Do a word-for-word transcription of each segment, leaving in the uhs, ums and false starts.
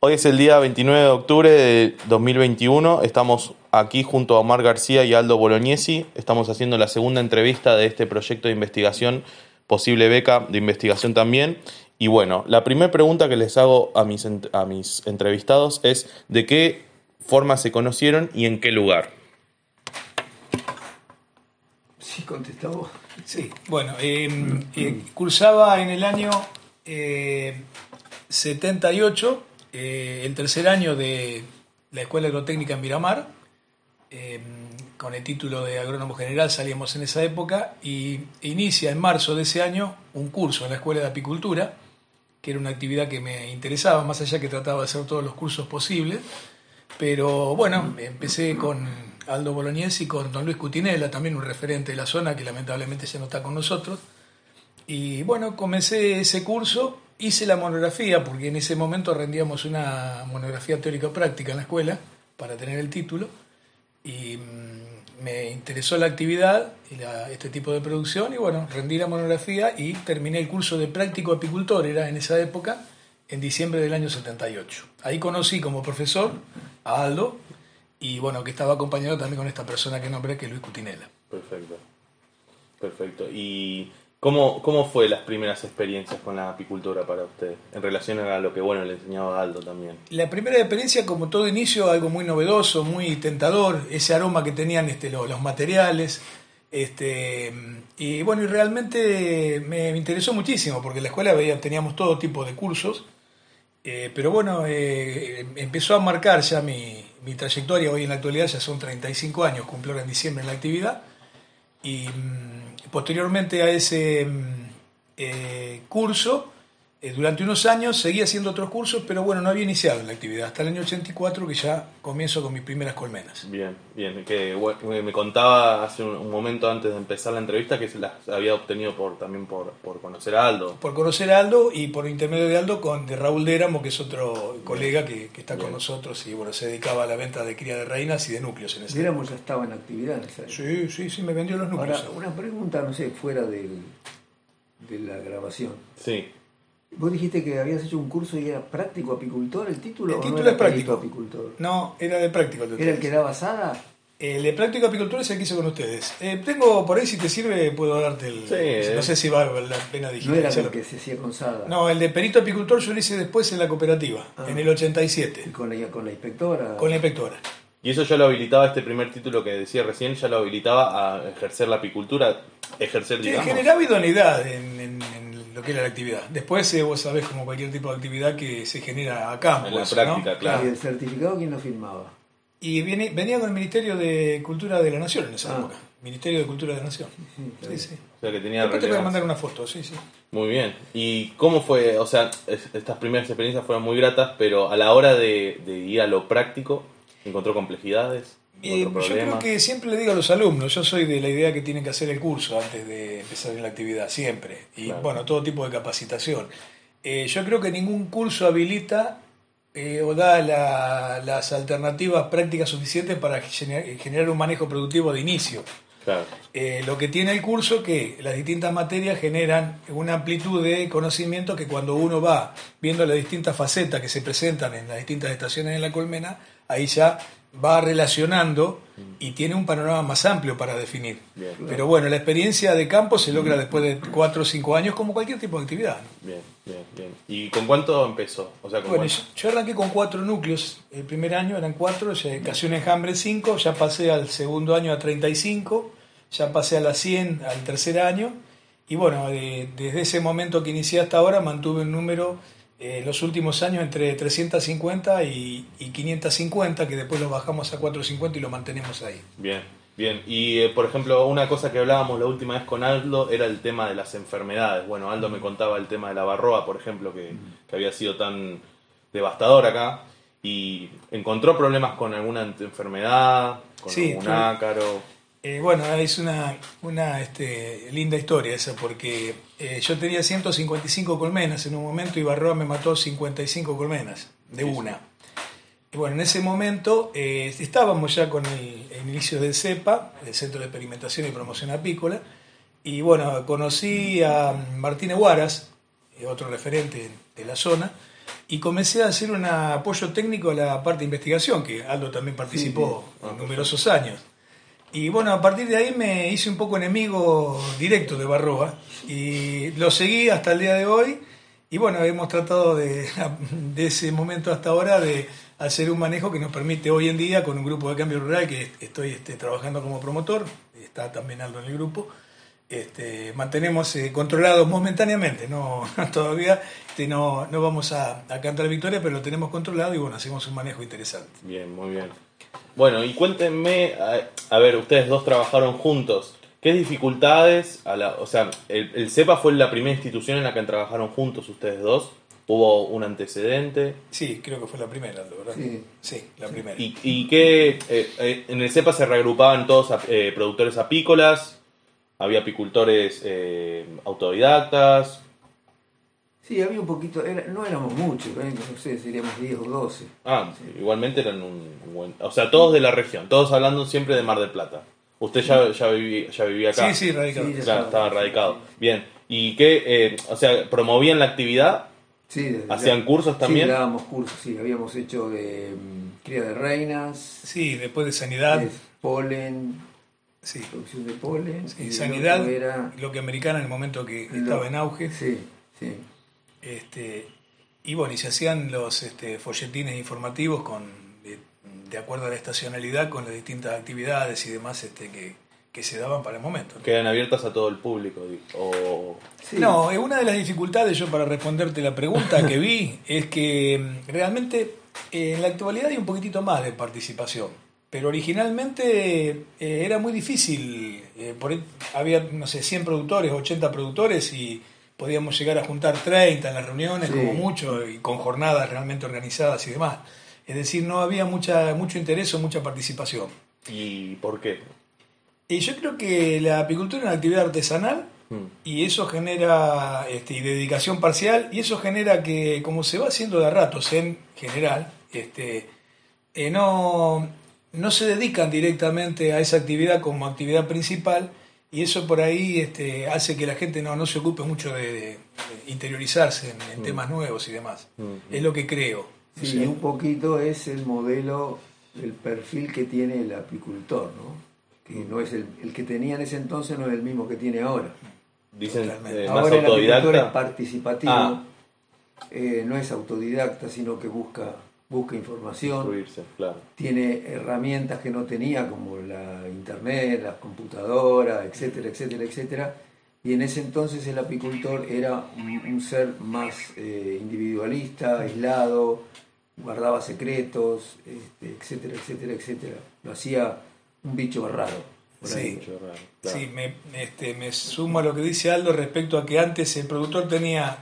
Hoy es el día veintinueve de octubre de dos mil veintiuno. Estamos aquí junto a Omar García y Aldo Bolognesi. Estamos haciendo la segunda entrevista de este proyecto de investigación, posible beca de investigación también. Y bueno, la primera pregunta que les hago a mis, a mis entrevistados es ¿de qué forma se conocieron y en qué lugar? Sí, contestá vos. Sí, bueno, eh, eh, cursaba en el año eh, setenta y ocho, eh, el tercer año de la Escuela Agrotécnica en Miramar, eh, con el título de agrónomo general salíamos en esa época, y inicia en marzo de ese año un curso en la Escuela de Apicultura, que era una actividad que me interesaba, más allá que trataba de hacer todos los cursos posibles, pero bueno, empecé con Aldo Bolognesi y con don Luis Cutinella, también un referente de la zona que lamentablemente ya no está con nosotros. Y bueno, comencé ese curso, hice la monografía, porque en ese momento rendíamos una monografía teórico-práctica en la escuela para tener el título, y mmm, me interesó la actividad y la, este tipo de producción, y bueno, rendí la monografía y terminé el curso de práctico apicultor, era en esa época, en diciembre del año setenta y ocho. Ahí conocí como profesor a Aldo, y bueno, que estaba acompañado también con esta persona que nombré, que es Luis Cutinella. Perfecto, perfecto. ¿Y cómo, cómo fue las primeras experiencias con la apicultura para usted, en relación a lo que bueno le enseñaba Aldo también? La primera experiencia, como todo inicio, algo muy novedoso, muy tentador, ese aroma que tenían este, los, los materiales, este, y bueno, y realmente me interesó muchísimo, porque en la escuela veía, teníamos todo tipo de cursos, eh, pero bueno, eh, empezó a marcar ya mi, mi trayectoria. Hoy en la actualidad ya son treinta y cinco años, cumplo ahora en diciembre en la actividad, y mmm, posteriormente a ese mmm, eh, curso, eh, durante unos años seguí haciendo otros cursos, pero bueno, no había iniciado la actividad, hasta el año ochenta y cuatro que ya comienzo con mis primeras colmenas. Bien, bien, que bueno, me contaba hace un, un momento antes de empezar la entrevista que se las había obtenido por también por, por conocer a Aldo. Por conocer a Aldo, y por intermedio de Aldo con de Raúl Déramo, que es otro colega que, que está bien con nosotros, y bueno, se dedicaba a la venta de cría de reinas y de núcleos en ese momento. Déramo ya estaba en actividad en esa época. Sí, sí, sí, me vendió los núcleos. Ahora, una pregunta, no sé, fuera del, de la grabación. Sí. Vos dijiste que habías hecho un curso y era práctico apicultor, ¿el título? El ¿o título no es práctico apicultor? No, era de práctico. El ¿Era el que daba asada? El de práctico apicultor es el que hice con ustedes. Eh, tengo por ahí, si te sirve, puedo darte el... Sí, no eh. sé si vale la pena digitalizarlo. No era el que se hacía con sada. No, el de perito apicultor yo lo hice después en la cooperativa, ah. en el ochenta y siete. ¿Y con la, con la inspectora? Con la inspectora. Y eso ya lo habilitaba, este primer título que decía recién, ya lo habilitaba a ejercer la apicultura, ejercer, sí, digamos. Generaba idoneidad en, en, en lo que era la actividad. Después eh, vos sabés, como cualquier tipo de actividad que se genera a campo. En la eso, práctica, ¿no? claro. ¿Y el certificado quién lo firmaba? Y viene, venía con el Ministerio de Cultura de la Nación en esa ah. época. Ministerio de Cultura de la Nación. Sí, sí. sí. O sea que tenía Después te voy a mandar una foto, sí, sí. Muy bien. ¿Y cómo fue? O sea, es, estas primeras experiencias fueron muy gratas, pero a la hora de, de ir a lo práctico, ¿encontró complejidades? Eh, yo creo que siempre le digo a los alumnos, yo soy de la idea que tienen que hacer el curso antes de empezar en la actividad, siempre. Y claro. bueno, todo tipo de capacitación. Eh, yo creo que ningún curso habilita eh, o da la, las alternativas prácticas suficientes para generar, generar un manejo productivo de inicio. Claro. Eh, lo que tiene el curso es que las distintas materias generan una amplitud de conocimiento que cuando uno va viendo las distintas facetas que se presentan en las distintas estaciones de la colmena, ahí ya va relacionando y tiene un panorama más amplio para definir. Bien, claro. Pero bueno, la experiencia de campo se logra después de cuatro o cinco años, como cualquier tipo de actividad, ¿no? Bien, bien, bien. ¿Y con cuánto empezó? O sea, ¿con bueno, cuánto? Yo arranqué con cuatro núcleos. El primer año eran cuatro, ya casi un enjambre cinco, ya pasé al segundo año a treinta y cinco, ya pasé a las cien al tercer año, y bueno, de, desde ese momento que inicié hasta ahora mantuve un número en eh, los últimos años entre trescientos cincuenta y, y quinientos cincuenta, que después lo bajamos a cuatrocientos cincuenta y lo mantenemos ahí. Bien, bien. Y eh, por ejemplo, una cosa que hablábamos la última vez con Aldo era el tema de las enfermedades. Bueno, Aldo me contaba el tema de la varroa, por ejemplo, que, que había sido tan devastador acá, y encontró problemas con alguna enfermedad, con sí, algún tú, ácaro. Eh, bueno, es una, una este, linda historia esa, porque eh, yo tenía ciento cincuenta y cinco colmenas en un momento y Varroa me mató cincuenta y cinco colmenas de sí, una. Sí. Y bueno, en ese momento eh, estábamos ya con el, el inicio del CEPA, el Centro de Experimentación y Promoción Apícola, y bueno, conocí a Martínez Huaras, otro referente de la zona, y comencé a hacer un apoyo técnico a la parte de investigación, que Aldo también participó Sí, sí. en numerosos años. Y bueno, a partir de ahí me hice un poco enemigo directo de Barroa y lo seguí hasta el día de hoy. Y bueno, hemos tratado de, de ese momento hasta ahora de hacer un manejo que nos permite hoy en día, con un grupo de cambio rural que estoy este, trabajando como promotor, está también Aldo en el grupo, este, mantenemos eh, controlados momentáneamente, no todavía este, no, no vamos a, a cantar victoria, pero lo tenemos controlado y bueno, hacemos un manejo interesante. Bien, muy bien. Bueno, y cuéntenme, a, a ver, ustedes dos trabajaron juntos. ¿Qué dificultades, a la, o sea, el, el CEPA fue la primera institución en la que trabajaron juntos ustedes dos? ¿Hubo un antecedente? Sí, creo que fue la primera, Aldo, ¿verdad? Sí. Sí, la primera. ¿Y, y qué, eh, eh, en el CEPA se reagrupaban todos eh, productores apícolas? ¿Había apicultores eh, autodidactas? Sí, había un poquito, era- no éramos muchos, ¿eh? No sé, seríamos diez o doce. Ah, igualmente eran un buen... O sea, todos de la región, todos hablando siempre de Mar del Plata. Usted ya, ya, vivía, ya vivía acá. Sí, sí, radicado. Sí, ya Claro, estaba. estaba radicado. Bien. ¿Y qué, eh, o sea, promovían la actividad? Sí, desde ¿Hacían ya- cursos también? Sí, dábamos cursos, sí, habíamos hecho de mm, cría de reinas, Sí, después de sanidad, de polen, sí. producción de polen. Sí, y el sanidad, otro era- lo que americana en el momento que el estaba otro- en auge. Sí, sí. Este, y bueno, y se hacían los este, folletines informativos con de, de acuerdo a la estacionalidad con las distintas actividades y demás este, que, que se daban para el momento, ¿no? ¿Quedan abiertas a todo el público? O... Sí. No, eh, una de las dificultades, yo para responderte la pregunta que vi, es que mm, realmente eh, en la actualidad hay un poquitito más de participación, pero originalmente eh, era muy difícil, eh, por ahí había, no sé, cien productores, ochenta productores y podíamos llegar a juntar treinta en las reuniones, Sí. como mucho, y con jornadas realmente organizadas y demás. Es decir, no había mucha, mucho interés o mucha participación. ¿Y por qué? Y yo creo que la apicultura es una actividad artesanal Hmm. y eso genera este, y dedicación parcial y eso genera que como se va haciendo de a ratos en general este, eh, no, no se dedican directamente a esa actividad como actividad principal y eso por ahí este, hace que la gente no, no se ocupe mucho de, de- de interiorizarse en, en temas nuevos y demás. Mm. Es lo que creo. Sí, O sea, y un poquito es el modelo, el perfil que tiene el apicultor, ¿no? Que no es el, el que tenía en ese entonces, no es el mismo que tiene ahora. Dicen Totalmente. eh, más Ahora el apicultor es autodidacta. participativo, Ah. eh, no es autodidacta, sino que busca, busca información, Instruirse, claro. tiene herramientas que no tenía, como la internet, las computadoras, etcétera, etcétera, etcétera. Y en ese entonces el apicultor era un, un ser más eh, individualista, aislado, guardaba secretos, este, etcétera, etcétera, etcétera. Lo hacía un bicho raro. Por Sí. ahí. Mucho raro, claro. Sí, me, este, me sumo a lo que dice Aldo respecto a que antes el productor tenía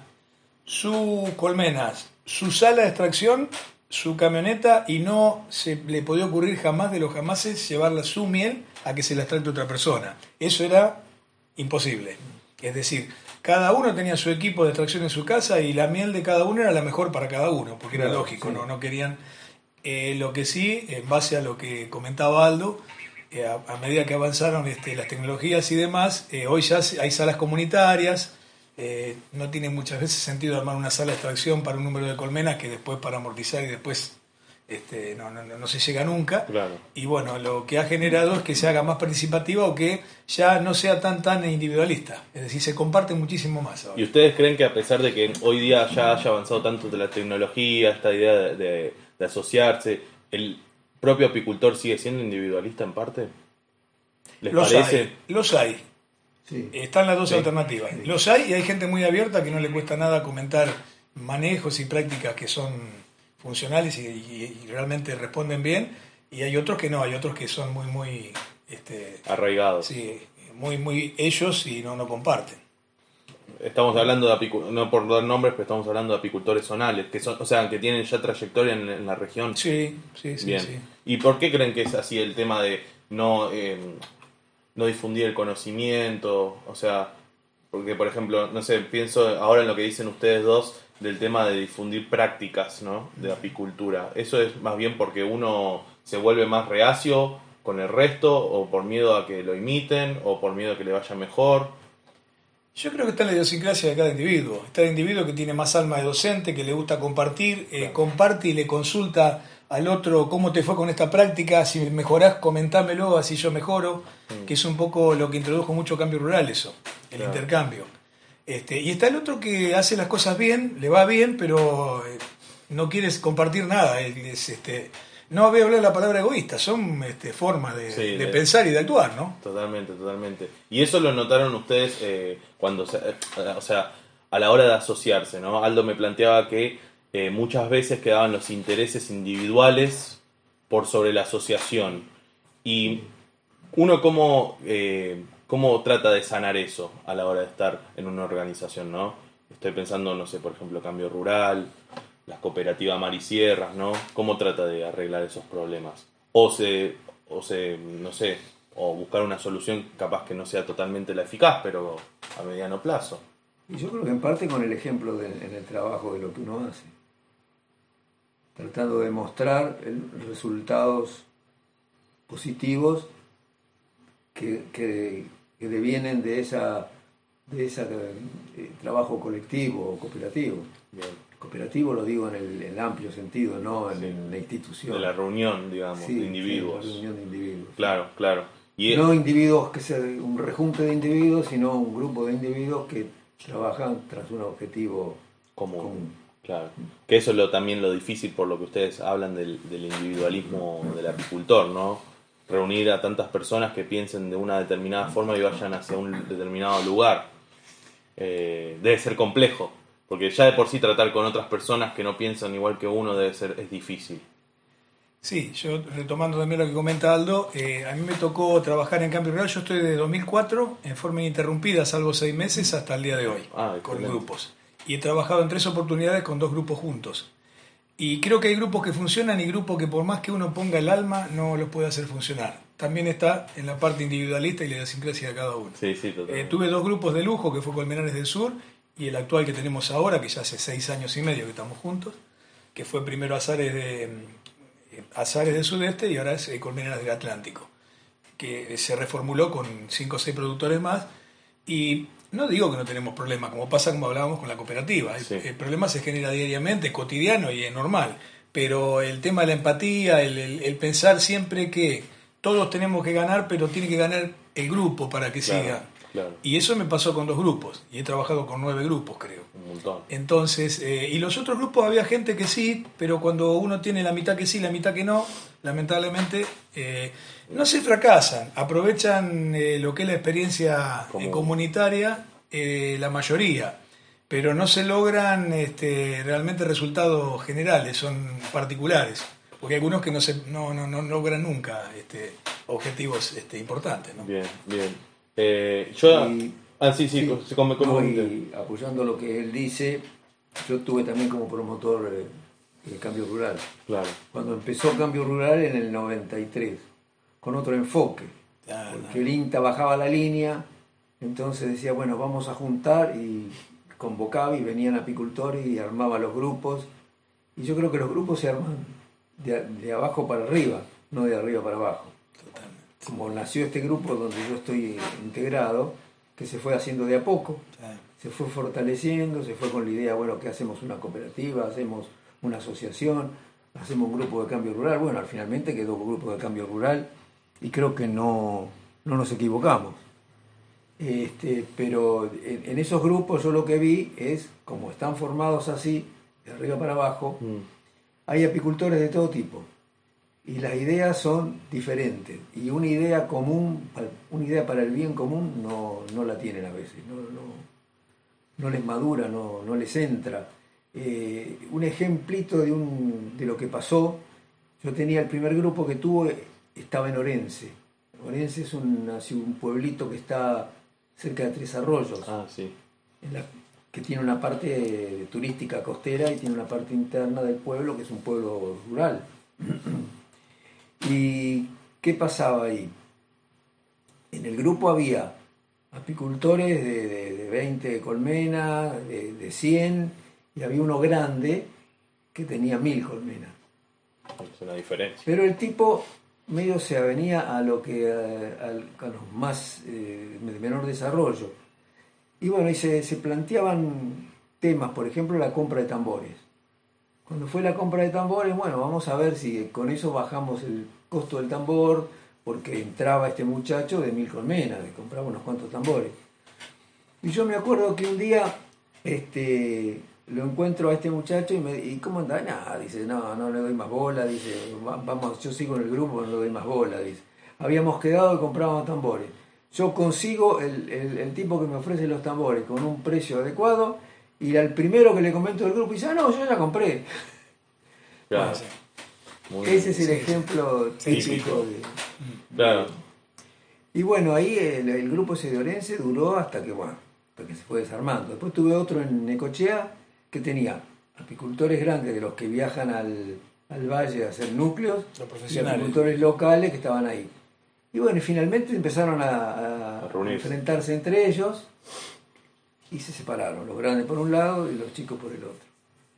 sus colmenas, su sala de extracción, su camioneta y no se le podía ocurrir jamás de los jamases llevarla su miel a que se la extracte otra persona. Eso era imposible. Es decir, cada uno tenía su equipo de extracción en su casa y la miel de cada uno era la mejor para cada uno, porque era Claro, lógico, sí. ¿no? No querían... eh, lo que sí, en base a lo que comentaba Aldo, eh, a, a medida que avanzaron este, las tecnologías y demás, eh, hoy ya se- hay salas comunitarias, eh, no tiene muchas veces sentido armar una sala de extracción para un número de colmenas que después para amortizar y después este, no, no, no, no se llega nunca. Claro. Y bueno, lo que ha generado es que se haga más participativa o que ya no sea tan tan individualista, es decir, se comparte muchísimo más ahora. ¿Y ustedes creen que a pesar de que hoy día ya haya avanzado tanto de la tecnología, esta idea de, de- de asociarse, el propio apicultor sigue siendo individualista en parte? ¿Les Los parece? hay, los hay. Sí. Están las dos Sí. alternativas. Los hay y hay gente muy abierta que no le cuesta nada comentar manejos y prácticas que son funcionales y, y- y realmente responden bien. Y hay otros que no, hay otros que son muy, muy, este, Arraigados. sí, muy, muy ellos y no, no comparten. Estamos hablando de apicultores, no por dar nombres, pero estamos hablando de apicultores zonales, que son, o sea, que tienen ya trayectoria en, en la región. Sí, sí, sí. Bien. sí. ¿Y por qué creen que es así el tema de no, eh, no difundir el conocimiento? O sea, porque por ejemplo, no sé, pienso ahora en lo que dicen ustedes dos del tema de difundir prácticas, ¿no? De apicultura. ¿Eso es más bien porque uno se vuelve más reacio con el resto, o por miedo a que lo imiten, o por miedo a que le vaya mejor? Yo creo que está en la idiosincrasia de cada individuo. Está el individuo que tiene más alma de docente, que le gusta compartir, eh, claro. comparte y le consulta al otro cómo te fue con esta práctica, si mejorás, comentámelo, así yo mejoro, mm. que es un poco lo que introdujo mucho Cambio Rural, eso, el claro. intercambio. Este, y está el otro que hace las cosas bien, le va bien, pero eh, no quiere compartir nada. Es, este, no voy a hablar la palabra egoísta, son este, formas de, sí, de, de pensar y de actuar, ¿no? Totalmente, totalmente. Y eso lo notaron ustedes eh, cuando, se, eh, o sea, a la hora de asociarse, ¿no? Aldo me planteaba que eh, muchas veces quedaban los intereses individuales por sobre la asociación. Y uno cómo, eh, cómo trata de sanar eso a la hora de estar en una organización, ¿no? Estoy pensando, no sé, por ejemplo, Cambio Rural, las cooperativas Mar y Sierras, ¿no? ¿Cómo trata de arreglar esos problemas? O se, o se, no sé, o buscar una solución capaz que no sea totalmente la eficaz, pero a mediano plazo. Y yo creo que en parte con el ejemplo de, en el trabajo de lo que uno hace. Tratando de mostrar el, resultados positivos que, que, que devienen de esa de ese eh, trabajo colectivo o cooperativo. Bien. Cooperativo lo digo en el, en el amplio sentido, no en, sí. en la institución. De la reunión, digamos, sí, de individuos. Sí, la reunión de individuos. Claro, claro. Y no es... individuos que sea un rejunte de individuos, sino un grupo de individuos que trabajan tras un objetivo común. común. Claro. Que eso es lo, también lo difícil por lo que ustedes hablan del, del individualismo del apicultor, ¿no? Reunir a tantas personas que piensen de una determinada forma y vayan hacia un determinado lugar. Eh, debe ser complejo. Porque ya de por sí tratar con otras personas que no piensan igual que uno debe ser, es difícil. Sí, yo retomando también lo que comenta Aldo, eh, a mí me tocó trabajar en Cambio Rural, yo estoy de dos mil cuatro en forma ininterrumpida, salvo seis meses hasta el día de hoy, ah, con grupos. Y he trabajado en tres oportunidades con dos grupos juntos. Y creo que hay grupos que funcionan y grupos que por más que uno ponga el alma no los puede hacer funcionar. También está en la parte individualista y la idiosincrasia de cada uno. Sí, sí, totalmente. Eh, tuve dos grupos de lujo, que fue Colmenares del Sur y el actual que tenemos ahora, que ya hace seis años y medio que estamos juntos, que fue primero Azares, de, Azares del Sudeste y ahora es Colmenares del Atlántico, que se reformuló con cinco o seis productores más. Y no digo que no tenemos problemas, como pasa como hablábamos con la cooperativa. El, sí. el problema se genera diariamente, es cotidiano y es normal. Pero el tema de la empatía, el, el, el pensar siempre que todos tenemos que ganar, pero tiene que ganar el grupo para que claro. siga. Claro. Y eso me pasó con dos grupos, y he trabajado con nueve grupos, creo. Un montón. Entonces, eh, y los otros grupos había gente que sí, pero cuando uno tiene la mitad que sí, la mitad que no, lamentablemente eh, no se fracasan, aprovechan eh, lo que es la experiencia eh, comunitaria, eh, la mayoría, pero no se logran este, realmente resultados generales, son particulares, porque hay algunos que no, se, no, no, no logran nunca este, objetivos este, importantes, ¿no? Bien, bien. Eh, yo, y, ah, sí, sí, sí como, como no, y apoyando lo que él dice, yo tuve también como promotor eh, el Cambio Rural. Claro. Cuando empezó Cambio Rural en el noventa y tres, con otro enfoque, ah, porque no. el INTA bajaba la línea, entonces decía, bueno, vamos a juntar, y convocaba y venían apicultores y armaba los grupos, y yo creo que los grupos se arman de, de abajo para arriba, no de arriba para abajo. Como nació este grupo donde yo estoy integrado, que se fue haciendo de a poco, se fue fortaleciendo, se fue con la idea, bueno, que hacemos una cooperativa, hacemos una asociación, hacemos un grupo de Cambio Rural. Bueno, finalmente quedó un grupo de Cambio Rural y creo que no, no nos equivocamos. Este, pero en, en esos grupos yo lo que vi es, como están formados así, de arriba para abajo, mm. hay apicultores de todo tipo. Y las ideas son diferentes. Y una idea común, una idea para el bien común, no, no la tienen a veces. No, no, no les madura, no, no les entra. Eh, un ejemplito de, un, de lo que pasó, yo tenía el primer grupo que tuve, estaba en Orense. Orense es un, así, un pueblito que está cerca de Tres Arroyos. Ah, sí. En la, que tiene una parte turística costera y tiene una parte interna del pueblo, que es un pueblo rural. ¿Y qué pasaba ahí? En el grupo había apicultores de, de, de veinte colmenas, de, de cien, y había uno grande que tenía mil colmenas. Es una diferencia. Pero el tipo medio se avenía a lo que a, a, a los más eh, de menor desarrollo. Y bueno, y se, se planteaban temas, por ejemplo, la compra de tambores. Cuando fue la compra de tambores, bueno, vamos a ver si con eso bajamos el costo del tambor, porque entraba este muchacho de Mil Colmenas, que compraba unos cuantos tambores. Y yo me acuerdo que un día este, lo encuentro a este muchacho y me y ¿cómo anda? Nada, dice, no, no le doy más bola, dice, vamos, yo sigo en el grupo, no le doy más bola, dice. Habíamos quedado y comprábamos tambores. Yo consigo el, el, el tipo que me ofrece los tambores con un precio adecuado y al primero que le comento del grupo dice, ah, no, yo ya compré. Claro. Bueno, ese es el sí, ejemplo típico de... Claro. Y bueno, ahí el, el grupo ese de Orense duró hasta que, bueno, hasta que se fue desarmando. Después tuve otro en Necochea que tenía apicultores grandes de los que viajan al, al valle a hacer núcleos y apicultores locales que estaban ahí. Y bueno, y finalmente empezaron a, a, a enfrentarse entre ellos y se separaron, los grandes por un lado y los chicos por el otro.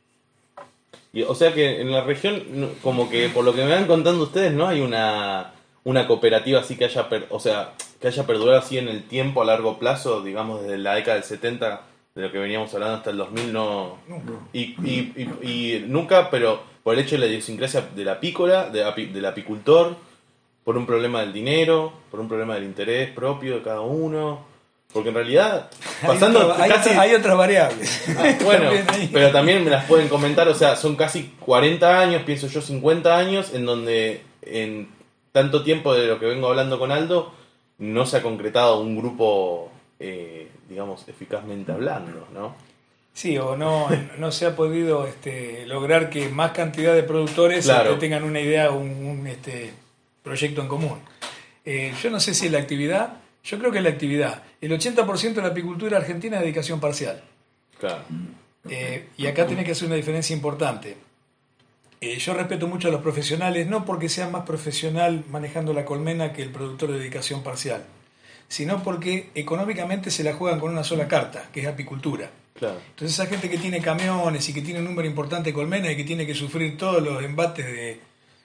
Y, o sea que en la región, como que por lo que me van contando ustedes, no hay una, una cooperativa así que haya, per, o sea, que haya perdurado así en el tiempo a largo plazo, digamos desde la década del setenta, de lo que veníamos hablando hasta el dos mil, no. Nunca. Y, y, y, y nunca, pero por el hecho de la idiosincrasia de la apícola, de api, del apicultor, por un problema del dinero, por un problema del interés propio de cada uno. Porque en realidad, pasando hay, otro, hay, casi... otra, hay otras variables. Ah, bueno, pero también me las pueden comentar, o sea, son casi cuarenta años, pienso yo cincuenta años, en donde en tanto tiempo de lo que vengo hablando con Aldo, no se ha concretado un grupo, eh, digamos, eficazmente hablando, ¿no? Sí, o no, no se ha podido este, lograr que más cantidad de productores claro. este, tengan una idea, un, un este, proyecto en común. Eh, yo no sé si es la actividad... Yo creo que es la actividad. El ochenta por ciento de la apicultura argentina es dedicación parcial. Claro. Eh, y acá tenés que hacer una diferencia importante. Eh, yo respeto mucho a los profesionales, no porque sea más profesional manejando la colmena que el productor de dedicación parcial, sino porque económicamente se la juegan con una sola carta, que es apicultura. Claro. Entonces esa gente que tiene camiones y que tiene un número importante de colmenas y que tiene que sufrir todos los embates de...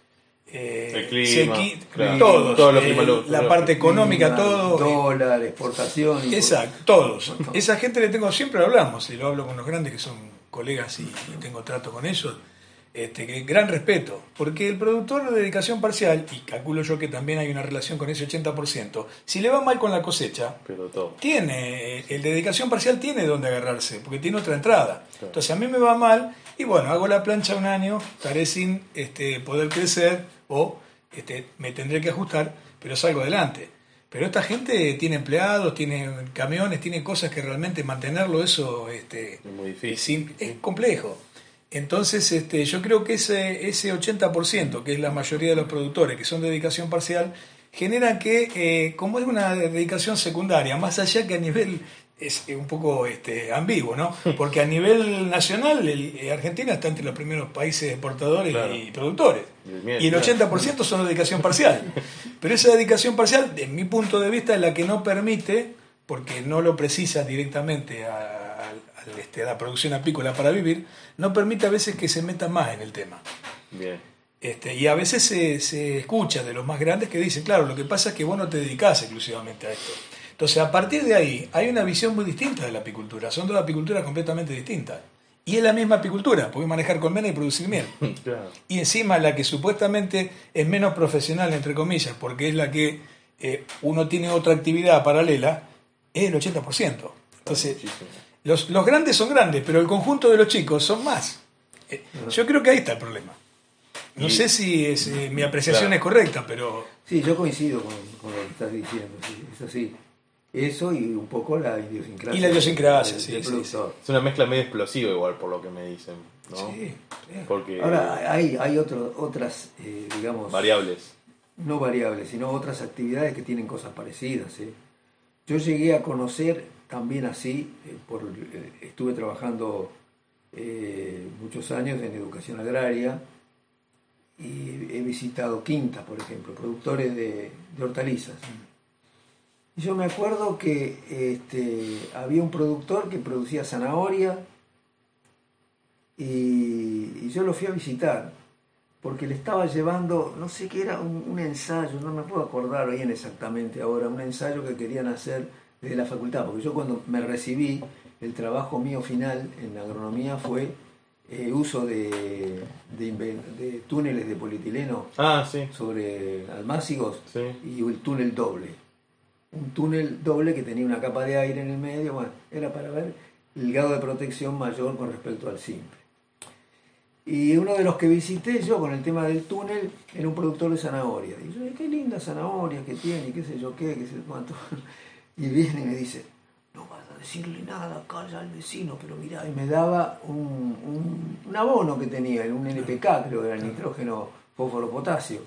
Eh, el clima, sequi, claro. todos, todo lo eh, lo, la lo, parte económica, clima, todo. Dólar, exportación. Y exacto, todos. Esa gente le tengo, siempre hablamos, y lo hablo con los grandes que son colegas y, y tengo trato con ellos, este, que gran respeto, porque el productor de dedicación parcial, y calculo yo que también hay una relación con ese ochenta por ciento, si le va mal con la cosecha, pero todo. tiene, el de dedicación parcial tiene donde agarrarse, porque tiene otra entrada. Claro. Entonces a mí me va mal, y bueno, hago la plancha un año, estaré sin este, poder crecer, o este, me tendré que ajustar, pero salgo adelante. Pero esta gente tiene empleados, tiene camiones, tiene cosas que realmente mantenerlo eso este, es muy difícil. Sin, es complejo. Entonces este, yo creo que ese, ese ochenta por ciento, que es la mayoría de los productores que son de dedicación parcial, genera que, eh, como es una dedicación secundaria, más allá que a nivel, es un poco este, ambiguo, ¿no? Porque a nivel nacional el, eh, Argentina está entre los primeros países exportadores claro. y productores. El y el ochenta por ciento son de dedicación parcial. Pero esa dedicación parcial, de mi punto de vista, es la que no permite, porque no lo precisa directamente a, a, a, este, a la producción apícola para vivir, no permite a veces que se meta más en el tema. Bien. Este, y a veces se, se escucha de los más grandes que dicen, claro, lo que pasa es que vos no te dedicás exclusivamente a esto. Entonces, a partir de ahí, hay una visión muy distinta de la apicultura. Son dos apiculturas completamente distintas. Y es la misma apicultura, porque manejar colmena y producir miel. Claro. Y encima la que supuestamente es menos profesional, entre comillas, porque es la que eh, uno tiene otra actividad paralela, es el ochenta por ciento. Entonces, los, los grandes son grandes, pero el conjunto de los chicos son más. Eh, yo creo que ahí está el problema. No y, sé si es, eh, mi apreciación claro. es correcta, pero... Sí, yo coincido con, con lo que estás diciendo, sí, es así. Eso y un poco la idiosincrasia. Y la idiosincrasia, del, sí, del sí, sí. Es una mezcla medio explosiva igual, por lo que me dicen, ¿no? Sí, sí. Porque ahora, hay, hay otro, otras, eh, digamos... variables. No variables, sino otras actividades que tienen cosas parecidas. ¿eh? Yo llegué a conocer también así, eh, por, eh, estuve trabajando eh, muchos años en educación agraria y he visitado quintas, por ejemplo, productores de, de hortalizas. Y yo me acuerdo que este, había un productor que producía zanahoria y, y yo lo fui a visitar porque le estaba llevando, no sé qué era, un, un ensayo, no me puedo acordar bien exactamente ahora, un ensayo que querían hacer desde la facultad, porque yo cuando me recibí, el trabajo mío final en agronomía fue eh, uso de, de, de túneles de polietileno ah, sí. sobre almácigos, sí. y el túnel doble. Un túnel doble que tenía una capa de aire en el medio, bueno, era para ver el grado de protección mayor con respecto al simple. Y uno de los que visité yo con el tema del túnel era un productor de zanahoria. Y yo, qué linda zanahoria que tiene, qué sé yo qué, qué sé cuánto. Y viene y me dice, no vas a decirle nada, calla al vecino, pero mirá, y me daba un, un, un abono que tenía, un N P K, creo que era nitrógeno, fósforo, potasio.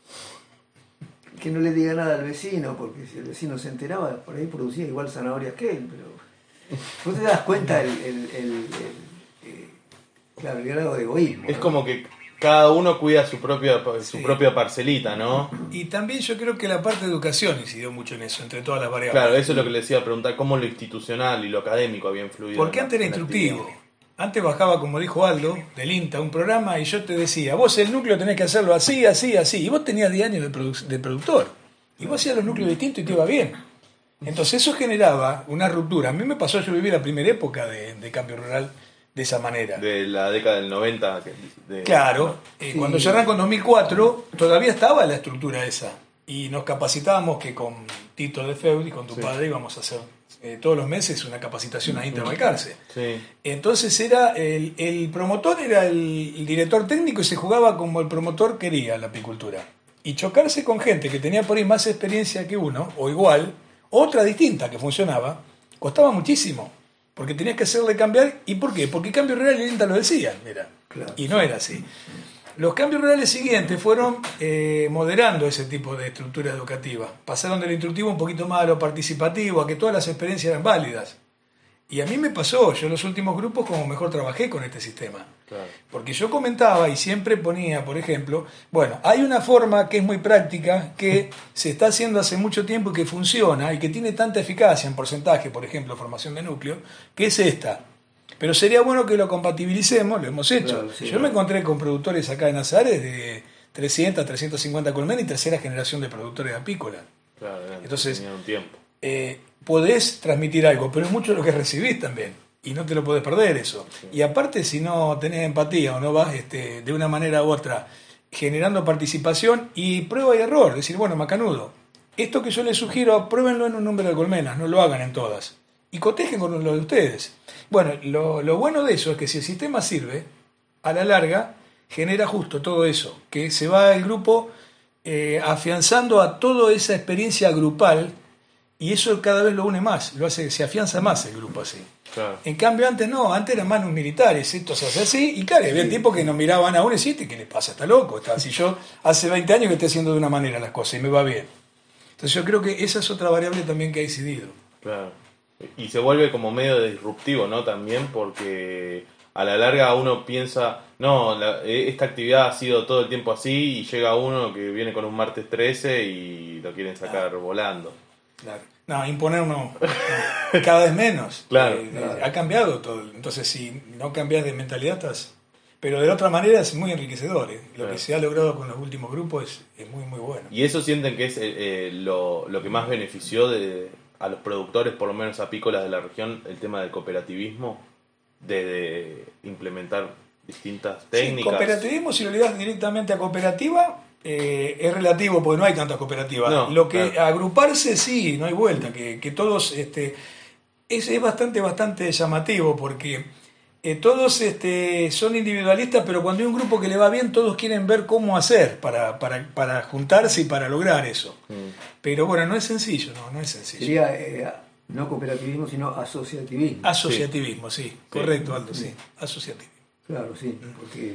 Que no le diga nada al vecino, porque si el vecino se enteraba, por ahí producía igual zanahorias que él, pero vos te das cuenta el, el, el, el, el, claro, el grado de egoísmo. Es ¿no? como que cada uno cuida su propia su Sí. propia parcelita, ¿no? Y también yo creo que la parte de educación incidió mucho en eso, entre todas las variables. Claro, eso es lo que le decía, preguntar cómo lo institucional y lo académico había influido. Porque en la- antes era en la instructivo. actividad. Antes bajaba, como dijo Aldo, del INTA, un programa y yo te decía, vos el núcleo tenés que hacerlo así, así, así. Y vos tenías diez años de, produ- de productor. Y vos hacías los núcleos distintos y te iba bien. Entonces eso generaba una ruptura. A mí me pasó, yo viví la primera época de, de cambio rural de esa manera. De la década del noventa. que- de- Claro, eh, Sí. cuando yo arranco en dos mil cuatro todavía estaba la estructura esa y nos capacitábamos que con Tito de Feudi, con tu Sí. padre, íbamos a hacer eh, todos los meses una capacitación a Interbalcarce. Sí. Entonces era el, el promotor era el, el director técnico y se jugaba como el promotor quería la apicultura. Y chocarse con gente que tenía por ahí más experiencia que uno, o igual, otra distinta que funcionaba, costaba muchísimo. Porque tenías que hacerle cambiar. ¿Y por qué? Porque cambio real y INTA lo decían. Mira. Claro. Y no era así. Los cambios rurales siguientes fueron eh, moderando ese tipo de estructura educativa. Pasaron del instructivo un poquito más a lo participativo, a que todas las experiencias eran válidas. Y a mí me pasó, yo en los últimos grupos como mejor trabajé con este sistema. Claro. Porque yo comentaba y siempre ponía, por ejemplo, bueno, hay una forma que es muy práctica, que se está haciendo hace mucho tiempo y que funciona y que tiene tanta eficacia en porcentaje, por ejemplo, formación de núcleo, que es esta. Pero sería bueno que lo compatibilicemos, lo hemos hecho. Claro, sí, yo claro. me encontré con productores acá en Azares de trescientas, trescientas cincuenta colmenas y tercera generación de productores apícolas. Claro, eran- Entonces, tenían un tiempo. Eh, podés transmitir algo, pero es mucho lo que recibís también. Y no te lo podés perder eso. Sí. Y aparte, si no tenés empatía o no vas este, de una manera u otra generando participación y prueba y error, decir, bueno, macanudo, esto que yo les sugiero, pruébenlo en un número de colmenas, no lo hagan en todas. Y cotejen con lo de ustedes. Bueno, lo, lo bueno de eso es que si el sistema sirve, a la larga genera justo todo eso, que se va el grupo eh, afianzando a toda esa experiencia grupal. Y eso cada vez lo une más, lo hace, se afianza más el grupo así. Claro. En cambio antes no, antes eran manos militares, esto se hace así, y claro, había tipos que nos miraban a uno y decían, ¿qué le pasa? Está loco, está si yo hace veinte años que estoy haciendo de una manera las cosas y me va bien. Entonces yo creo que esa es otra variable también que ha incidido. Claro. Y se vuelve como medio disruptivo, ¿no? También porque a la larga uno piensa, no, la- esta actividad ha sido todo el tiempo así y llega uno que viene con un martes trece y lo quieren sacar volando. Claro. No, imponer no, no, cada vez menos. Claro, Eh, claro. Ha cambiado todo. Entonces, si no cambias de mentalidad, estás. Pero de otra manera es muy enriquecedor. ¿eh? Lo Claro. que se ha logrado con los últimos grupos es, es muy, muy bueno. Y eso sienten que es eh, eh, lo, lo que más benefició de, a los productores, por lo menos apícolas de la región, el tema del cooperativismo, de, de implementar distintas Sí, técnicas. cooperativismo, si lo ligas directamente a cooperativa, eh, es relativo porque no hay tantas cooperativas. No, lo que claro. agruparse, sí, no hay vuelta, que, que todos, este, es, es bastante, bastante llamativo porque eh, todos este, son individualistas, pero cuando hay un grupo que le va bien, todos quieren ver cómo hacer para, para, para juntarse y para lograr eso. Mm. Pero bueno, no es sencillo, no, no es sencillo. Sería eh, no cooperativismo, sino asociativismo. Asociativismo, sí, correcto, Aldo, sí, asociativismo. Claro, sí, porque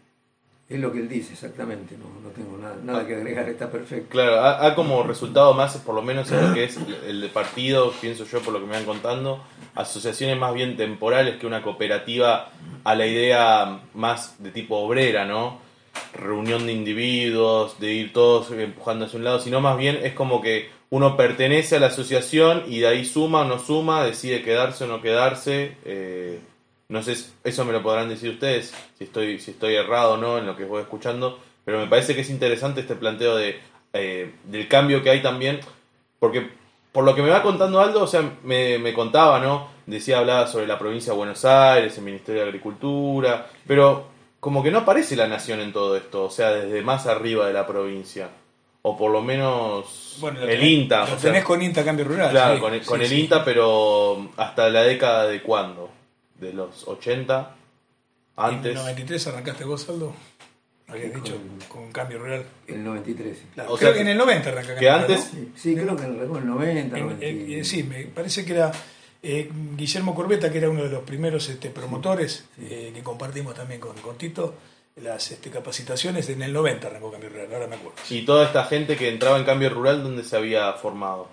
es lo que él dice exactamente, no, no tengo nada, nada que agregar, está perfecto. Claro, ha, ha como resultado más, por lo menos en lo que es el de partido, pienso yo por lo que me van contando, asociaciones más bien temporales que una cooperativa a la idea más de tipo obrera, ¿no? Reunión de individuos, de ir todos empujando hacia un lado, sino más bien es como que uno pertenece a la asociación y de ahí suma o no suma, decide quedarse o no quedarse. Eh, no sé, eso me lo podrán decir ustedes, si estoy, si estoy errado o no en lo que voy escuchando, pero me parece que es interesante este planteo de, eh, del cambio que hay también, porque por lo que me va contando Aldo, o sea, me, me contaba, ¿no? Decía, hablaba sobre la provincia de Buenos Aires, el Ministerio de Agricultura, pero como que no aparece la nación en todo esto, o sea, desde más arriba de la provincia. O por lo menos Bueno, el tenés, INTA. Lo o sea, tenés con INTA Cambio Rural. claro, Sí, con el, con sí, el sí. INTA, pero hasta la década de cuándo? ¿De los ochenta? Antes. ¿En el noventa y tres arrancaste vos, Aldo? Habías Sí, dicho, con- con Cambio Rural. El noventa y tres. Claro, O creo sea, que en el noventa arranca que Cambio antes- Rural, Sí, sí, creo que en el noventa, ¿no? noventa En- y- en- sí, me parece que era eh, Guillermo Corbeta, que era uno de los primeros este, promotores, eh, que compartimos también con, con Tito, las este, capacitaciones. En el noventa arrancó Cambio Rural, ahora me acuerdo. Y toda esta gente que entraba en Cambio Rural, ¿dónde se había formado?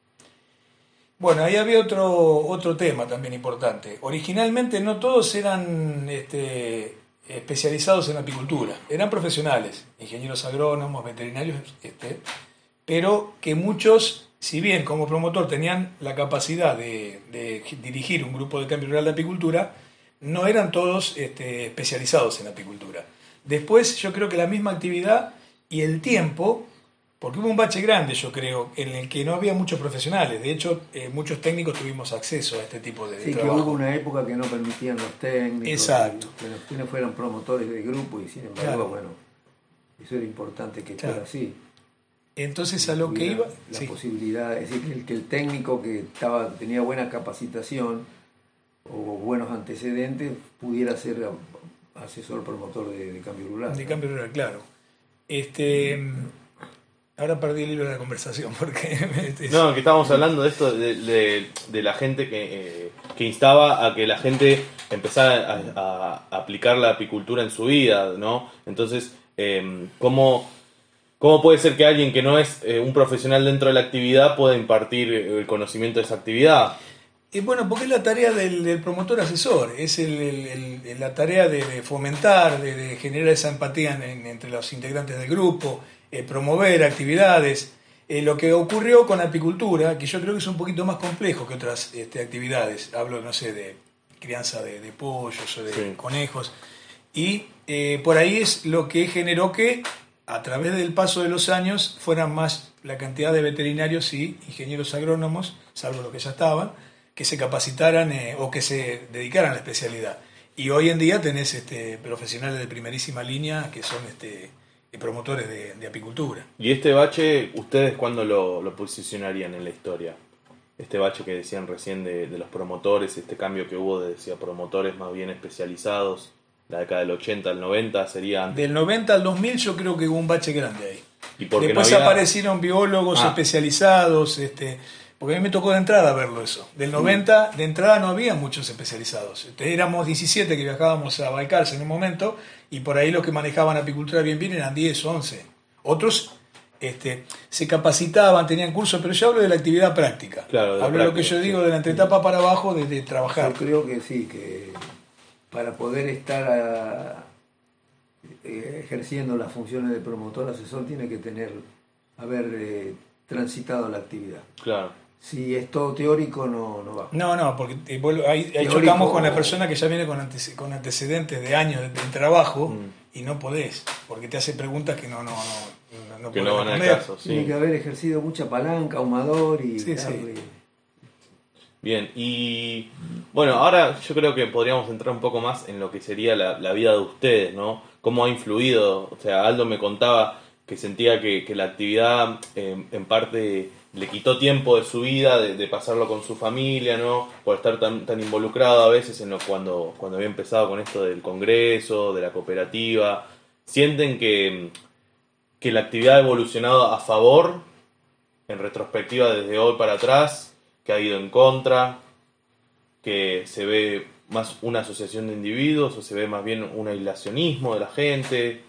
Bueno, ahí había otro, otro tema también importante. Originalmente no todos eran este, especializados en apicultura, eran profesionales, ingenieros agrónomos, veterinarios, este, pero que muchos, si bien como promotor tenían la capacidad de, de dirigir un grupo de Cambio Rural de apicultura, no eran todos este, especializados en apicultura. Después yo creo que la misma actividad y el tiempo, porque hubo un bache grande, yo creo, en el que no había muchos profesionales. De hecho, eh, muchos técnicos tuvimos acceso a este tipo de, de Sí, que trabajo. hubo una época que no permitían los técnicos. Exacto. Que los quienes fueran promotores del grupo y sin embargo, Claro. bueno, eso era importante que Claro. fuera así. Entonces, a lo que Tuviera iba... La sí. posibilidad, es decir, que el, que el técnico que estaba tenía buena capacitación o buenos antecedentes pudiera ser a- asesor promotor de, de cambio rural. De ¿no? Cambio Rural, claro. Este, ahora perdí el hilo de la conversación porque... es- No, que estábamos hablando de esto, de, de, de la gente que, eh, que instaba a que la gente empezara a, a aplicar la apicultura en su vida, ¿no? Entonces, eh, ¿cómo, ¿cómo puede ser que alguien que no es eh, un profesional dentro de la actividad pueda impartir el conocimiento de esa actividad? Y bueno, porque es la tarea del, del promotor asesor, es el, el- el- la tarea de, de fomentar, de, de generar esa empatía en- en- entre los integrantes del grupo, eh, promover actividades. Eh, lo que ocurrió con apicultura, que yo creo que es un poquito más complejo que otras este, actividades, hablo, no sé, de crianza de, de pollos o de Sí. conejos, y eh, por ahí es lo que generó que a través del paso de los años fueran más la cantidad de veterinarios y ingenieros agrónomos, salvo los que ya estaban, que se capacitaran eh, o que se dedicaran a la especialidad. Y hoy en día tenés este, profesionales de primerísima línea que son este, promotores de, de apicultura. Y este bache, ¿ustedes cuándo lo, lo posicionarían en la historia? Este bache que decían recién de, de los promotores, este cambio que hubo de decía, promotores más bien especializados, la década del ochenta al noventa sería antes. Del noventa al dos mil yo creo que hubo un bache grande ahí. Y porque Después no había- aparecieron biólogos Ah. especializados, este, porque a mí me tocó de entrada verlo eso. Del noventa, de entrada no había muchos especializados. Este, éramos diecisiete que viajábamos a Balcarce en un momento, y por ahí los que manejaban apicultura bien bien eran diez o once. Otros este, se capacitaban, tenían cursos, pero yo hablo de la actividad práctica. Claro, de la hablo de lo que práctica, yo digo sí. de la entretapa para abajo, de, de trabajar. Yo creo que sí, que para poder estar a- eh, ejerciendo las funciones de promotor asesor tiene que tener, haber eh, transitado la actividad. Claro. Si es todo teórico no, no va. No, no, porque eh, vuelvo- ahí, ahí Teórico. chocamos con la persona que ya viene con, antece- con antecedentes de años de, de trabajo Mm. y no podés, porque te hace preguntas que no, no, no, no, Que podés no van al responder. caso, Tiene sí. que haber ejercido mucha palanca, ahumador y Sí, sí. darle- Bien, y bueno, ahora yo creo que podríamos entrar un poco más en lo que sería la, la vida de ustedes, ¿no? ¿Cómo ha influido? O sea, Aldo me contaba que sentía que, que la actividad eh, en parte le quitó tiempo de su vida, de, de pasarlo con su familia, ¿no? Por estar tan, tan involucrado a veces en lo cuando, cuando había empezado con esto del congreso, de la cooperativa. ¿Sienten que, que la actividad ha evolucionado a favor, en retrospectiva desde hoy para atrás? Que ha ido en contra, que se ve más una asociación de individuos o se ve más bien un aislacionismo de la gente.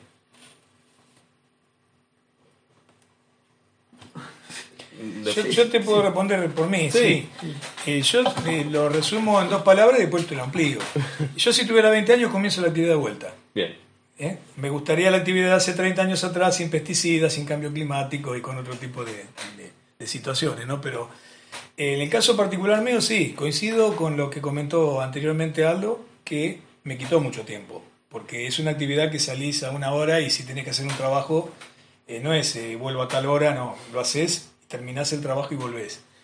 Yo, yo te puedo responder por mí, sí. Sí. Eh, yo eh, lo resumo en dos palabras y después te lo amplío. Yo si tuviera veinte años comienzo la actividad de vuelta. Bien, ¿eh? Me gustaría la actividad de hace treinta años atrás sin pesticidas, sin cambio climático y con otro tipo de, de- de situaciones, ¿no? Pero eh, en el caso particular mío sí, coincido con lo que comentó anteriormente Aldo, que me quitó mucho tiempo, porque es una actividad que salís a una hora y si tenés que hacer un trabajo, eh, no es eh, vuelvo a tal hora, no, lo haces, terminás el trabajo y volvés.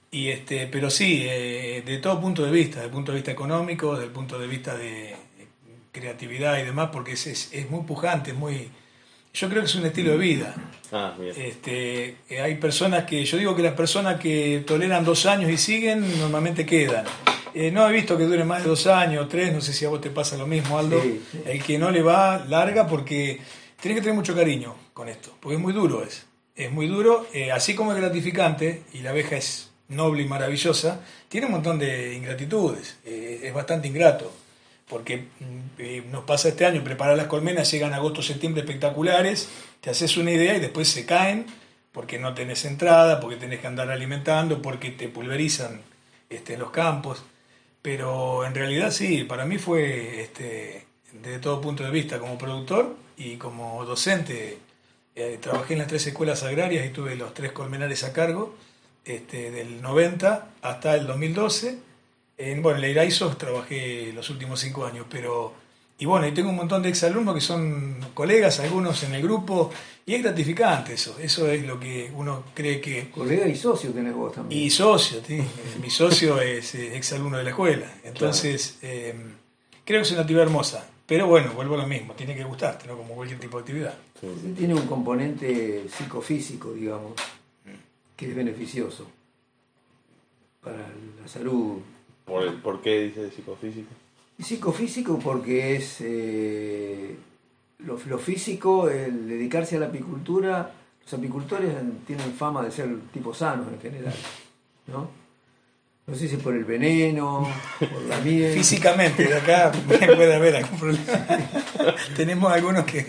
Y este, pero sí, eh, de todo punto de vista, desde el punto de vista económico, desde el punto de vista de creatividad y demás, porque es, es, es muy pujante, es muy... Yo creo que es un estilo de vida. Ah, bien. Este, eh, hay personas que, yo digo que las personas que toleran dos años y siguen, normalmente quedan. Eh, no he visto que dure más de dos años, tres, no sé si a vos te pasa lo mismo, Aldo. Sí, sí. El que no le va, larga, porque tenés que tener mucho cariño con esto, porque es muy duro, es, es muy duro, eh, así como es gratificante, y la abeja es noble y maravillosa, tiene un montón de ingratitudes, eh, es bastante ingrato. Porque eh, nos pasa este año, preparar las colmenas, llegan agosto, septiembre espectaculares, te haces una idea y después se caen porque no tenés entrada, porque tenés que andar alimentando, porque te pulverizan este, en los campos. Pero en realidad sí, para mí fue este, desde todo punto de vista, como productor y como docente. Eh, trabajé en las tres escuelas agrarias y tuve los tres colmenares a cargo, este, del noventa hasta el dos mil doce. En, bueno, en la Iraisos trabajé los últimos cinco años, pero... Y bueno, y tengo un montón de exalumnos que son colegas, algunos en el grupo, y es gratificante eso. Eso es lo que uno cree que... Colega y socio tenés vos también. Y socio, ¿sí? Mi socio es eh, exalumno de la escuela. Entonces, claro. eh, creo que es una actividad hermosa. Pero bueno, vuelvo a lo mismo, tiene que gustarte, ¿no? Como cualquier tipo de actividad. Sí. Tiene un componente psicofísico, digamos, que es beneficioso para la salud. ¿Por, el, ¿Por qué dice de psicofísico? Psicofísico porque es eh, lo, lo físico, el dedicarse a la apicultura. Los apicultores tienen fama de ser tipos sanos en general, ¿no? No sé si por el veneno, por la miel. Físicamente, de acá puede haber algún problema. Tenemos algunos que...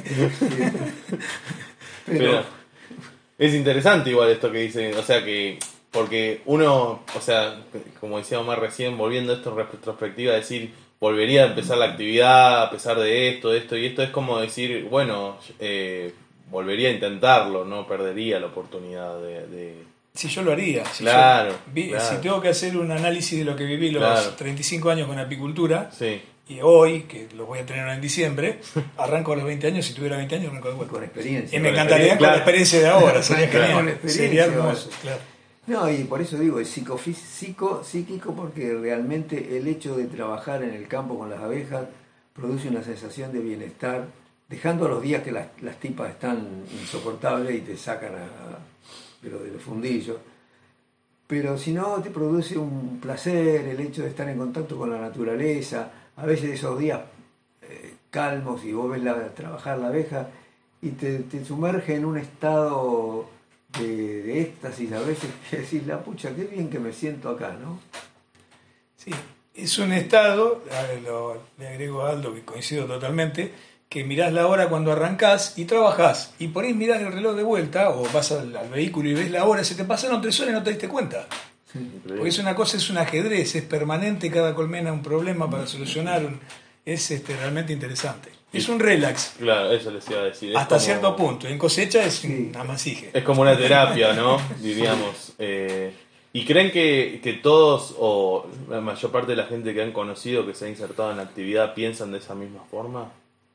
Pero, Pero es interesante igual esto que dicen, o sea que... Porque uno, o sea, como decía Omar recién, volviendo a esto en retrospectiva, decir, volvería a empezar la actividad a pesar de esto, de esto y esto, es como decir, bueno, eh, volvería a intentarlo, no perdería la oportunidad de... de... Si yo lo haría, si, claro, yo, vi, claro. si tengo que hacer un análisis de lo que viví los claro. treinta y cinco años con apicultura, sí. y hoy, que los voy a tener en diciembre, arranco a los veinte años, si tuviera veinte años arranco de vuelta. Con experiencia. Y me con encantaría con la experiencia de ahora, sería claro. genial, sería hermoso, claro. No, y por eso digo, es psicofísico, psíquico, porque realmente el hecho de trabajar en el campo con las abejas produce una sensación de bienestar, dejando los días que las, las tipas están insoportables y te sacan a, de, lo, de los fundillos. Pero si no, te produce un placer el hecho de estar en contacto con la naturaleza, a veces esos días eh, calmos y vos ves la, trabajar la abeja y te, te sumerge en un estado... De, de éxtasis, a veces que decís, la pucha, qué bien que me siento acá, ¿no? Sí, es un estado, lo, le agrego a Aldo que coincido totalmente, que mirás la hora cuando arrancás y trabajás, y por ahí mirás el reloj de vuelta, o vas al, al vehículo y ves la hora, se te pasaron tres horas y no te diste cuenta. Sí. Porque es una cosa, es un ajedrez, es permanente, cada colmena un problema para solucionar, un, es este, realmente interesante. Es un relax. Claro, eso les iba a decir. Es hasta como, cierto punto. En cosecha es sí. un amasije. Es como una terapia, ¿no? Diríamos. Eh, ¿Y creen que, que todos, o la mayor parte de la gente que han conocido, que se ha insertado en la actividad, piensan de esa misma forma?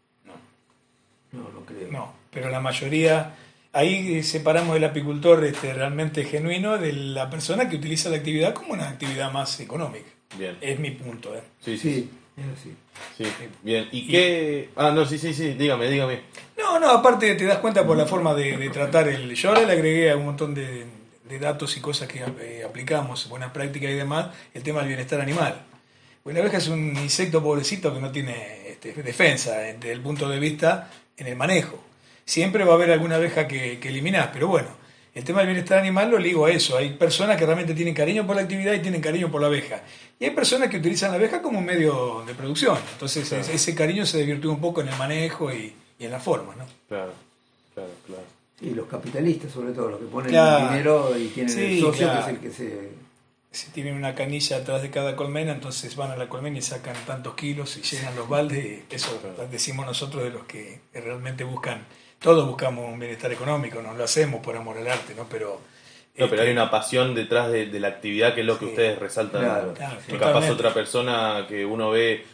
No. No, no creo. No, pero la mayoría... Ahí separamos el apicultor este, realmente genuino de la persona que utiliza la actividad como una actividad más económica. Bien. Es mi punto, ¿eh? Sí, sí. sí. Sí. Sí, bien. ¿Y, ¿Y qué...? Ah, no, sí, sí, sí, dígame, dígame. No, no, aparte te das cuenta por la forma de, de tratar el... Yo ahora le agregué a un montón de, de datos y cosas que eh, aplicamos, buenas prácticas y demás, el tema del bienestar animal. Pues la abeja es un insecto pobrecito que no tiene este, defensa desde el punto de vista en el manejo. Siempre va a haber alguna abeja que, que eliminás, pero bueno, el tema del bienestar animal lo ligo a eso. Hay personas que realmente tienen cariño por la actividad y tienen cariño por la abeja. Y hay personas que utilizan la abeja como un medio de producción. Entonces claro. ese cariño se desvirtúa un poco en el manejo y, y en la forma, ¿no? Claro, claro, claro. Y los capitalistas, sobre todo, los que ponen claro. el dinero y tienen sí, el socio, claro. que es el que se... Si tienen una canilla atrás de cada colmena, entonces van a la colmena y sacan tantos kilos y llenan los baldes. Y eso claro. decimos nosotros de los que realmente buscan... Todos buscamos un bienestar económico, no lo hacemos por amor al arte, ¿no? Pero... No, pero hay una pasión detrás de, de la actividad que es lo que sí, ustedes resaltan. Claro, claro, que capaz otra persona que uno ve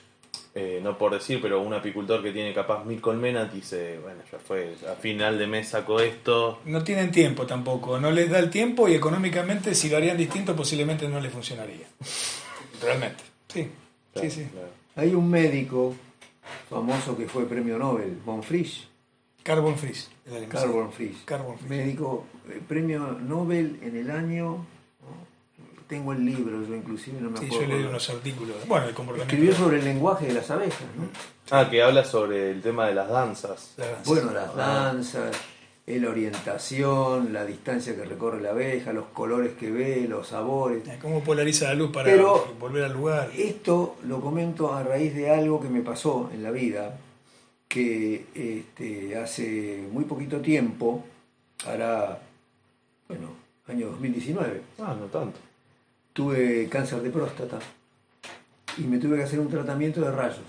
eh, no por decir, pero un apicultor que tiene capaz mil colmenas dice, bueno, ya fue, a final de mes saco esto. No tienen tiempo tampoco, no les da el tiempo y económicamente si lo harían distinto posiblemente no les funcionaría. Realmente, sí, Claro, sí, sí. claro. Hay un médico famoso que fue premio Nobel, von Frisch, Carbon Freeze. el alemán. Carl von Frisch, Carbon Freeze. médico, eh, premio Nobel en el año, ¿no? Tengo el libro, yo inclusive no me Sí, acuerdo. yo he leído unos artículos. Bueno, el comportamiento. Escribió sobre el lenguaje de las abejas, ¿no? Ah, que habla sobre el tema de las danzas. La danza. Bueno, las danzas, eh, la orientación, la distancia que recorre la abeja, los colores que ve, los sabores. Cómo polariza la luz para Pero- volver al lugar. Esto lo comento a raíz de algo que me pasó en la vida, que este, hace muy poquito tiempo, hará, bueno, año dos mil diecinueve, Ah, no tanto. tuve cáncer de próstata y me tuve que hacer un tratamiento de rayos.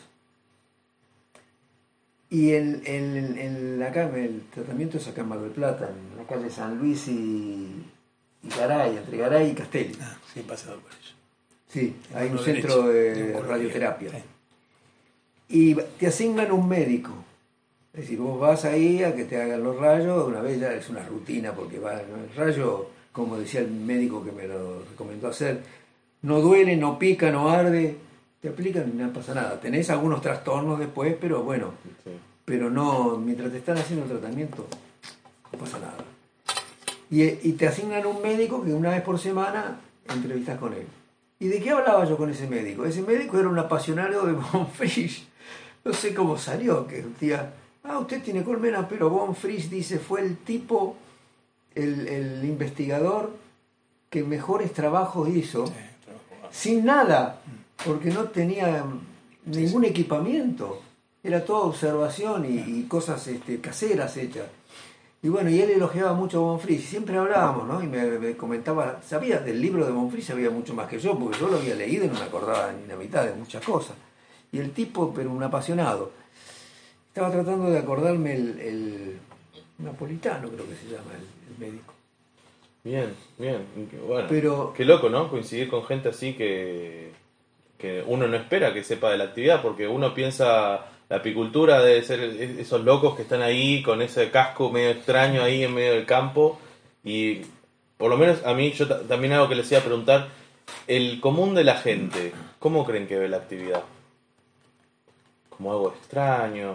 Y en, en, en la cama, el tratamiento es acá en Mar del Plata, en la calle San Luis y, y Garay, entre Garay y Castelli. Ah, sí, he pasado por eso. Sí, hay un Mano centro derecha, de oncología. radioterapia. Sí. Y te asignan un médico. Es decir, vos vas ahí a que te hagan los rayos, una vez ya es una rutina porque va, ¿no? El rayo, como decía el médico que me lo recomendó hacer, no duele, no pica, no arde, te aplican y no pasa nada. Tenés algunos trastornos después, pero bueno, Sí. pero no, mientras te están haciendo el tratamiento, no pasa nada. Y, y te asignan un médico que una vez por semana entrevistas con él. ¿Y de qué hablaba yo con ese médico? Ese médico era un apasionado de von Frisch. No sé cómo salió, que decía, ah, usted tiene colmenas, pero von Frisch dice, fue el tipo, el, el investigador que mejores trabajos hizo, Sí, trabajo. sin nada, porque no tenía ningún equipamiento. Era toda observación y, y cosas este, caseras hechas. Y bueno, y él elogiaba mucho a von Frisch, siempre hablábamos, ¿no? Y me, me comentaba, sabía del libro de von Frisch, sabía mucho más que yo, porque yo lo había leído y no me acordaba ni la mitad de muchas cosas. Y el tipo, pero un apasionado. Estaba tratando de acordarme el, el napolitano, creo que se llama, el, el médico. Bien, bien. Qué Bueno, Pero- qué loco, ¿no? Coincidir con gente así que, que uno no espera que sepa de la actividad, porque uno piensa la apicultura debe ser esos locos que están ahí con ese casco medio extraño ahí en medio del campo. Y por lo menos a mí, yo ta- también algo que les iba a preguntar, el común de la gente, ¿cómo creen que ve la actividad? ¿Como algo extraño?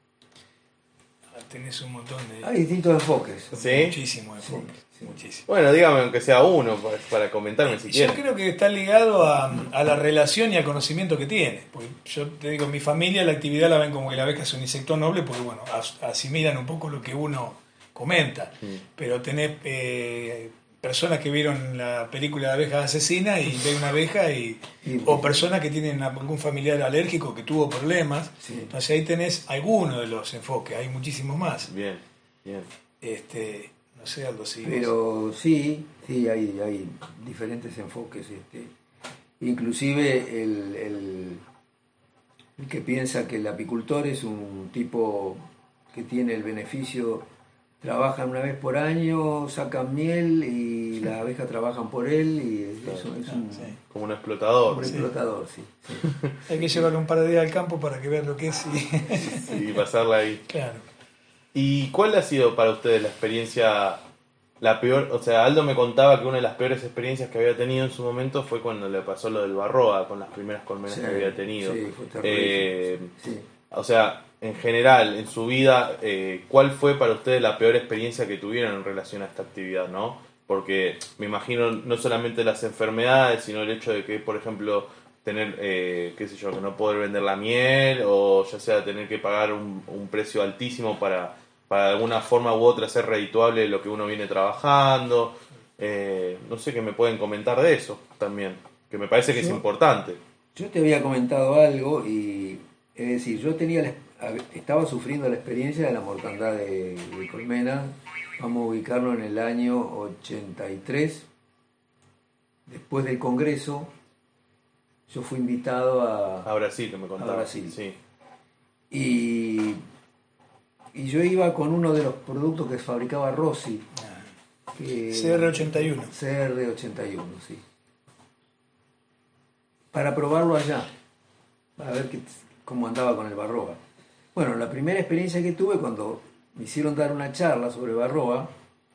Ah, tenés un montón de... Hay distintos enfoques. ¿Sí? Muchísimo enfoque, muchísimo. Bueno, dígame aunque sea uno para, para comentarme si Yo quieren. creo que está ligado a, a la relación y al conocimiento que tiene. Porque yo te digo, en mi familia la actividad la ven como que la abeja es un insecto noble, porque bueno, as- asimilan un poco lo que uno comenta. Mm. Pero tenés eh, personas que vieron la película de abejas asesinas y ven una abeja y... Y- O personas que tienen algún familiar alérgico que tuvo problemas. Sí. Entonces ahí tenés alguno de los enfoques, hay muchísimos más. Bien, bien. Este, no sé, Aldo, si vos- Pero sí, sí, hay, hay diferentes enfoques. Este. Inclusive el, el, el que piensa que el apicultor es un tipo que tiene el beneficio, trabajan una vez por año, sacan miel y las abejas trabajan por él y eso es un, Sí. Como un explotador. un Sí. explotador, sí. sí. Hay que llevarlo un par de días al campo para que vean lo que es. Y... Y pasarla ahí. claro. ¿Y cuál ha sido para ustedes la experiencia, la peor? O sea, Aldo me contaba que una de las peores experiencias que había tenido en su momento fue cuando le pasó lo del Barroa con las primeras colmenas Sí, que había tenido. sí, fue terrible. Eh, Sí. O sea, en general, en su vida, eh, ¿cuál fue para ustedes la peor experiencia que tuvieron en relación a esta actividad, no? Porque me imagino no solamente las enfermedades, sino el hecho de que, por ejemplo, tener, eh, qué sé yo, que no poder vender la miel, o ya sea tener que pagar un, un precio altísimo para, para de alguna forma u otra ser redituable lo que uno viene trabajando. Eh, no sé qué me pueden comentar de eso también, que me parece que es Yo- importante. Yo te había comentado algo y, es decir, yo tenía la- estaba sufriendo la experiencia de la mortandad de, de colmenas. Vamos a ubicarlo en el año ochenta y tres. Después del Congreso, yo fui invitado a... Ahora sí que me contaba. A Brasil. Sí. Y, y yo iba con uno de los productos que fabricaba Rossi. que- C R ochenta y uno. C R ochenta y uno, sí. Para probarlo allá. Para ver qué, cómo andaba con el Barroa. Bueno, la primera experiencia que tuve cuando me hicieron dar una charla sobre Barroa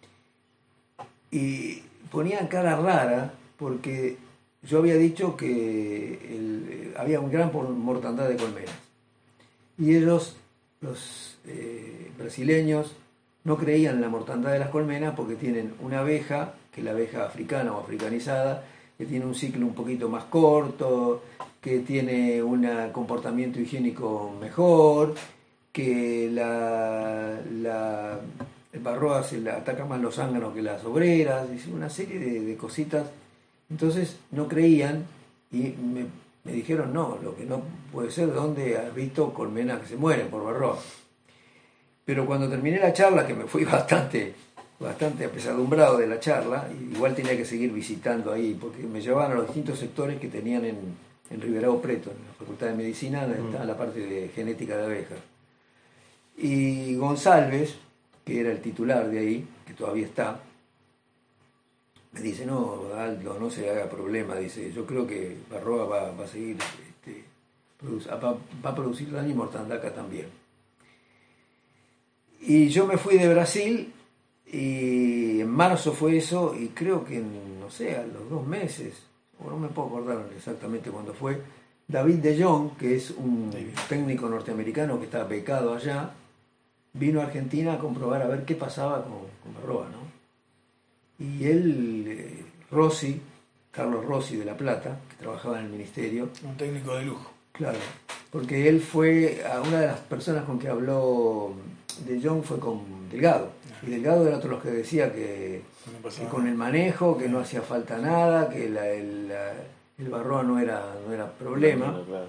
y ponían cara rara porque yo había dicho que el, había una gran mortandad de colmenas y ellos, los eh, brasileños, no creían en la mortandad de las colmenas porque tienen una abeja, que es la abeja africana o africanizada, que tiene un ciclo un poquito más corto, que tiene un comportamiento higiénico mejor, que la, la el Barroa se le ataca más los zánganos que las obreras, una serie de, de cositas. Entonces no creían y me, me dijeron, no, lo que no puede ser, ¿dónde has visto colmenas que se mueren por Barroa? Pero cuando terminé la charla, que me fui bastante, bastante apesadumbrado de la charla, igual tenía que seguir visitando ahí, porque me llevaban a los distintos sectores que tenían en, en Ribeirão Preto, en la Facultad de Medicina, donde está la parte de genética de abejas. Y González, que era el titular de ahí, que todavía está, me dice, no, Aldo, no se haga problema, dice, yo creo que Barroa va, va a seguir, este, va, va a producir daño y mortandad acá también. Y yo me fui de Brasil y en marzo fue eso y creo que, no sé, a los dos meses, o no me puedo acordar exactamente cuándo fue, David de Jong, que es un técnico norteamericano que está becado allá, vino a Argentina a comprobar a ver qué pasaba con, con Barroa, ¿no? Y él, eh, Rossi, Carlos Rossi de La Plata, que trabajaba en el ministerio. Un técnico de lujo. Claro, porque él fue, a una de las personas con que habló de Jong fue con Delgado. Y Delgado era otro de los que decía que, no que con el manejo, que no hacía falta nada, que la, el, la, el Barroa no era, no era problema. Claro, claro.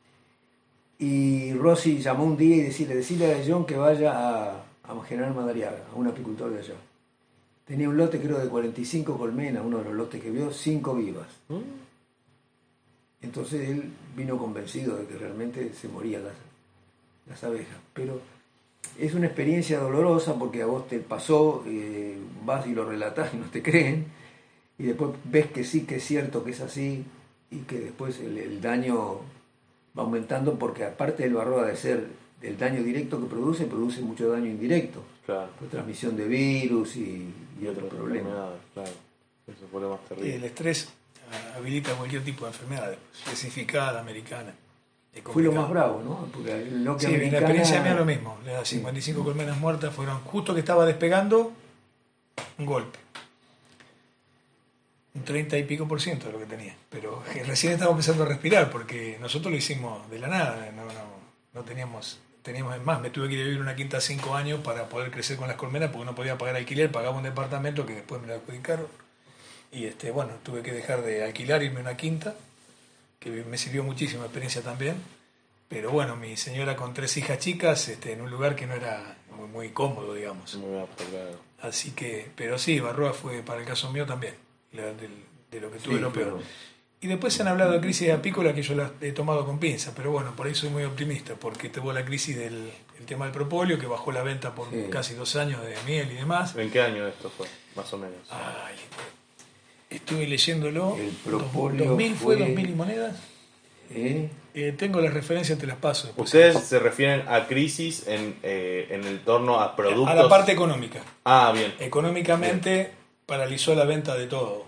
Y Rossi llamó un día y decirle, decirle a De Jong que vaya a, a General Madariaga, a un apicultor de allá. Tenía un lote creo de cuarenta y cinco colmenas, uno de los lotes que vio, cinco vivas. ¿Mm? Entonces él vino convencido de que realmente se morían las, las abejas. Pero es una experiencia dolorosa porque a vos te pasó, eh, vas y lo relatás y no te creen, y después ves que sí, que es cierto que es así, y que después el, el daño va aumentando porque aparte del Barroa de ser el daño directo que produce, produce mucho daño indirecto. Claro. Por transmisión de virus y, y otros problemas. Claro, eso fue lo más terrible. El estrés habilita cualquier tipo de enfermedad, especificada, americana. Fue lo más bravo, ¿no? Porque lo que sí, americana... la experiencia mía lo mismo. Las cincuenta y cinco sí. colmenas muertas fueron justo que estaba despegando un golpe. Un treinta y pico por ciento de lo que tenía. Pero recién estaba empezando a respirar porque nosotros lo hicimos de la nada. No, no, no teníamos... Teníamos más, me tuve que ir a vivir una quinta cinco años para poder crecer con las colmenas porque no podía pagar alquiler, pagaba un departamento que después me lo adjudicaron y este, bueno, tuve que dejar de alquilar, irme a una quinta, que me sirvió muchísima experiencia también, pero bueno, mi señora con tres hijas chicas, este, en un lugar que no era muy, muy cómodo, digamos. Muy apto, claro. Así que, pero sí, Barroa fue para el caso mío también, de, de, de lo que tuve sí, lo peor. Pero... Y después se han hablado de crisis apícola que yo la he tomado con pinza, pero bueno, por ahí soy muy optimista, porque tuvo la crisis del el tema del propóleo, que bajó la venta por sí. casi dos años de miel y demás. ¿En qué año esto fue, más o menos? Ay, estuve leyéndolo. El propóleo ¿dos mil fue, fue dos mil y monedas? ¿Eh? Eh, tengo las referencias, te las paso. Después. ¿Ustedes se refieren a crisis en, eh, en el torno a productos? A la parte económica. Ah, bien. Económicamente bien. Paralizó la venta de todo.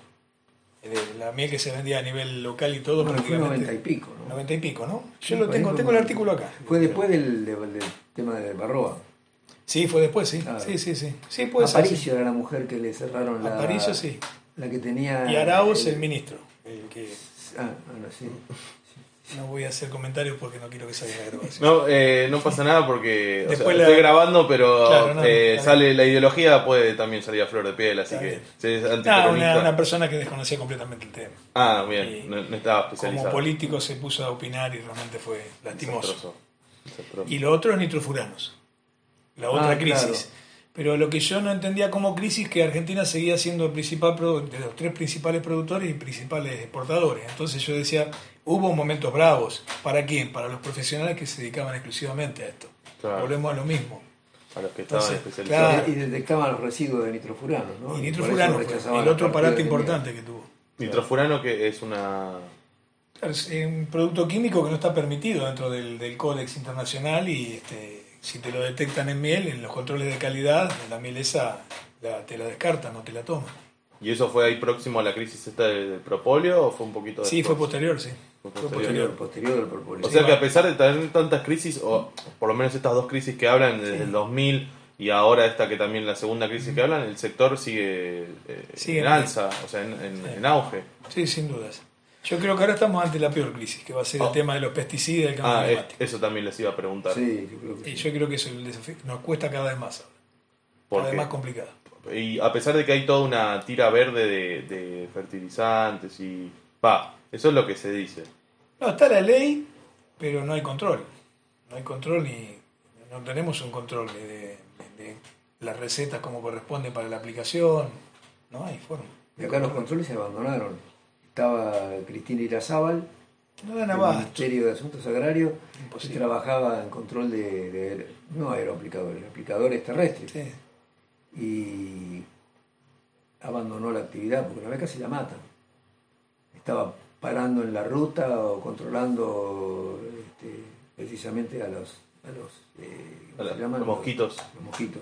De la miel que se vendía a nivel local y todo, bueno, prácticamente. Fue noventa y pico, ¿no? noventa y pico, ¿no? Yo sí, lo tengo, tengo el artículo acá. Fue después del, del, del tema de Barroa. Sí, fue después, sí. Claro. Sí, sí, sí. sí puede Aparicio ser, sí. era la mujer que le cerraron la... Aparicio, sí. La que tenía... Y Arauz, el, el ministro. El que... Ah, bueno, sí. No voy a hacer comentarios porque no quiero que salga la grabación. No, eh, no pasa nada porque o sea, la... estoy grabando, pero claro, no, eh, sale la ideología, puede también salir a flor de piel, así que si es no, una, una persona que desconocía completamente el tema. Ah, bien, no, no estaba especializado. Como político se puso a opinar y realmente fue lastimoso. Desastroso. Desastroso. Y lo otro es nitrofuranos, la otra ah, crisis. Claro. Pero lo que yo no entendía como crisis, que Argentina seguía siendo el principal de los tres principales productores y principales exportadores. Entonces yo decía, hubo momentos bravos. ¿Para quién? Para los profesionales que se dedicaban exclusivamente a esto. Claro. Volvemos a lo mismo. A los que estaban Entonces, especializados. Claro. Y detectaban los residuos de nitrofurano, ¿no? Y nitrofurano fue el otro parate importante que tuvo. Nitrofurano que es una Es un producto químico que no está permitido dentro del, del Códex Internacional y este, si te lo detectan en miel, en los controles de calidad, la miel esa la, te la descartan, no te la toman. ¿Y eso fue ahí próximo a la crisis esta del, del propóleo o fue un poquito después? Sí, fue posterior, sí. Fue Fue posterior. posterior. Posterior al propóleo. O sea que a pesar de tener tantas crisis, o por lo menos estas dos crisis que hablan desde sí. el dos mil y ahora esta que también la segunda crisis que hablan, el sector sigue, eh, sigue en alza, o sea, en, en, sí. en auge. Sí, sin dudas. Yo creo que ahora estamos ante la peor crisis, que va a ser oh. el tema de los pesticidas y el cambio ah, climático. Eso también les iba a preguntar. Sí, yo creo que y sí. yo creo que eso el desafío nos cuesta cada vez más ahora. Cada vez más complicado. Y a pesar de que hay toda una tira verde de, de fertilizantes y... va, eso es lo que se dice. No, está la ley, pero no hay control. No hay control ni... no tenemos un control de, de, de las recetas como corresponde para la aplicación. No hay forma. Y acá los controles se abandonaron. Estaba Cristina Irazábal, no del Ministerio de Asuntos Agrarios, que trabajaba en control de, de no aeroaplicadores, aplicadores terrestres. Sí. Y abandonó la actividad porque una vez casi la matan. Estaba parando en la ruta o controlando este, precisamente a los, a los, eh, ¿cómo se llaman? Los mosquitos. Los, los mosquitos.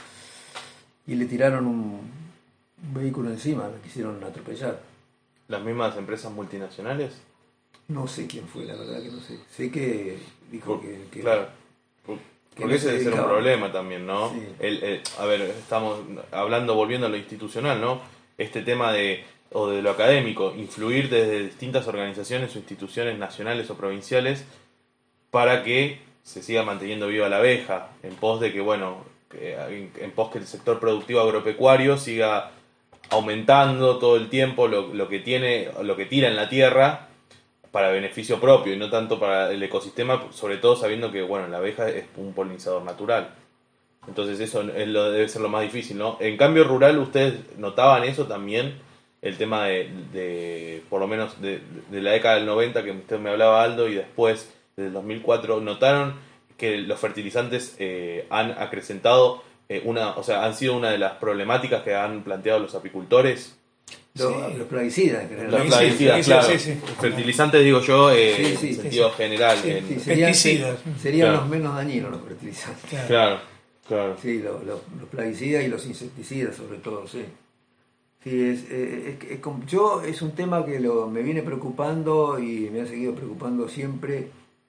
Y le tiraron un, un vehículo encima, lo quisieron atropellar. ¿Las mismas empresas multinacionales? No sé quién fue, la verdad que no sé. Sé que dijo por, que, que... Claro. Por, porque no ese debe ser un problema también, ¿no? Sí. El, el, a ver, estamos hablando, volviendo a lo institucional, ¿no? Este tema de, o de lo académico, influir desde distintas organizaciones o instituciones nacionales o provinciales para que se siga manteniendo viva la abeja, en pos de que, bueno, que, en, en pos que el sector productivo agropecuario siga aumentando todo el tiempo lo, lo que tiene, lo que tira en la tierra para beneficio propio y no tanto para el ecosistema, sobre todo sabiendo que, bueno, la abeja es un polinizador natural. Entonces eso es lo, debe ser lo más difícil, ¿no? En cambio rural, ¿ustedes notaban eso también? El tema de, de por lo menos de, de la década del noventa que usted me hablaba, Aldo, y después del dos mil cuatro, ¿notaron que los fertilizantes eh, han acrecentado eh, una, o sea, han sido una de las problemáticas que han planteado los apicultores? Los, sí. los plaguicidas, en los plaguicidas, sí, claro. Sí, sí. Fertilizantes, digo yo, eh, sí, sí, en sentido sí, general. Sí, en... sí, serían, Pesticidas. Serían claro. los menos dañinos los fertilizantes. Claro, claro. claro. Sí, los, los, los plaguicidas y los insecticidas, sobre todo, sí. Sí, es, es, es, es, yo es un tema que lo, me viene preocupando y me ha seguido preocupando siempre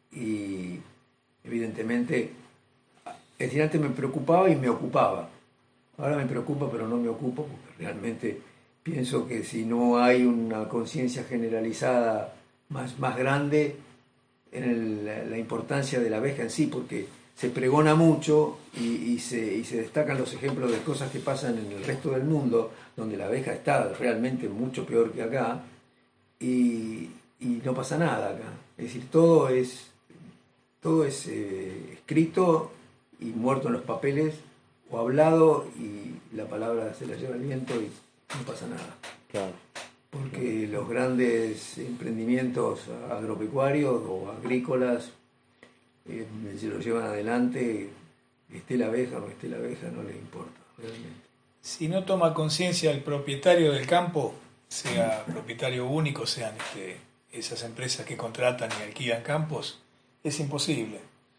y evidentemente, es decir, antes me preocupaba y me ocupaba. Ahora me preocupa pero no me ocupo porque realmente pienso que si no hay una conciencia generalizada más, más grande en el, la, la importancia de la abeja en sí, porque se pregona mucho y, y, se, y se destacan los ejemplos de cosas que pasan en el resto del mundo, donde la abeja está realmente mucho peor que acá, y, y no pasa nada acá. Es decir, todo es, todo es eh, escrito y muerto en los papeles, o hablado, y la palabra se la lleva el viento y no pasa nada. Claro. Porque los grandes emprendimientos agropecuarios o agrícolas eh, se lo llevan adelante, esté la abeja o no esté la abeja, no les importa realmente. Si no toma conciencia el propietario del campo, sea propietario único, sean este, esas empresas que contratan y alquilan campos, es imposible,